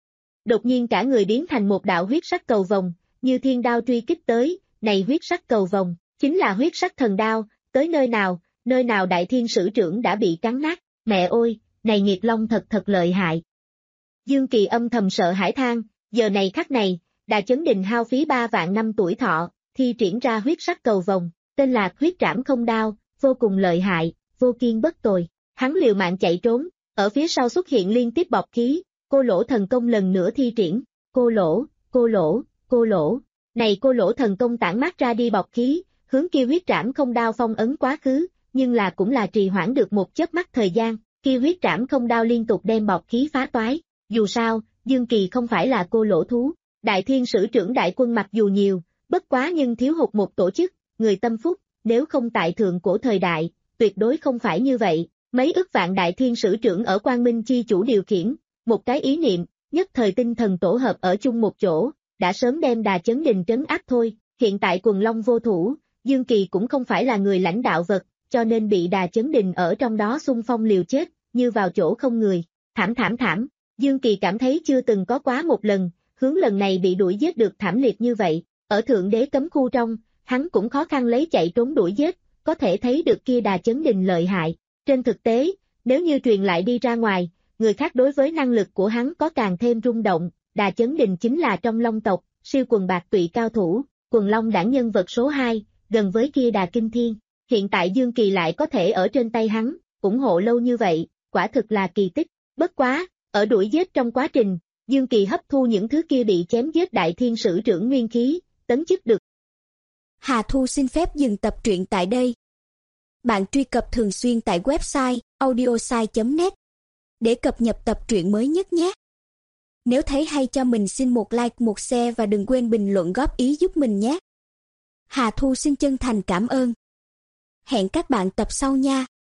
Đột nhiên cả người biến thành một đạo huyết sắc cầu vồng, như thiên đao truy kích tới, này huyết sắc cầu vồng, chính là huyết sắc thần đao, tới nơi nào, nơi nào đại thiên sử trưởng đã bị cắn nát, mẹ ơi, này nghiệt long thật thật lợi hại. Dương Kỳ âm thầm sợ hãi than, giờ này khắc này, Đà Chấn Đình hao phí ba vạn năm tuổi thọ, thi triển ra huyết sắc cầu vồng, tên là huyết trảm không đao, vô cùng lợi hại, vô kiên bất tồi, hắn liều mạng chạy trốn, ở phía sau xuất hiện liên tiếp bọc khí, cô lỗ thần công lần nữa thi triển, cô lỗ, cô lỗ, cô lỗ, này cô lỗ thần công tản mát ra đi bọc khí, hướng kia huyết trảm không đao phong ấn quá khứ, nhưng là cũng là trì hoãn được một chớp mắt thời gian, kia huyết trảm không đao liên tục đem bọc khí phá toái, dù sao, Dương Kỳ không phải là cô lỗ thú, đại thiên sử trưởng đại quân mặc dù nhiều, bất quá nhưng thiếu hụt một tổ chức, người tâm phúc, nếu không tại thượng cổ thời đại, tuyệt đối không phải như vậy, mấy ức vạn đại thiên sử trưởng ở Quang Minh chi chủ điều khiển, một cái ý niệm, nhất thời tinh thần tổ hợp ở chung một chỗ, đã sớm đem Đà Chấn Đình trấn áp thôi, hiện tại quần long vô thủ, Dương Kỳ cũng không phải là người lãnh đạo vật, cho nên bị Đà Chấn Đình ở trong đó xung phong liều chết, như vào chỗ không người, thảm thảm thảm, Dương Kỳ cảm thấy chưa từng có quá một lần, hướng lần này bị đuổi giết được thảm liệt như vậy, ở thượng đế cấm khu trong, hắn cũng khó khăn lấy chạy trốn đuổi giết, có thể thấy được kia Đà Chấn Đình lợi hại, trên thực tế, nếu như truyền lại đi ra ngoài, người khác đối với năng lực của hắn có càng thêm rung động, Đà Chấn Đình chính là trong long tộc, siêu quần bạc tụy cao thủ, quần long đảng nhân vật số hai, gần với kia Đà Kinh Thiên, hiện tại Dương Kỳ lại có thể ở trên tay hắn, ủng hộ lâu như vậy, quả thực là kỳ tích, bất quá, ở đuổi giết trong quá trình, Dương Kỳ hấp thu những thứ kia bị chém giết đại thiên sử trưởng nguyên khí, tấn chức được. Hà Thu xin phép dừng tập truyện tại đây. Bạn truy cập thường xuyên tại website audiosai chấm net để cập nhật tập truyện mới nhất nhé. Nếu thấy hay cho mình xin một like, một share và đừng quên bình luận góp ý giúp mình nhé. Hà Thu xin chân thành cảm ơn. Hẹn các bạn tập sau nha.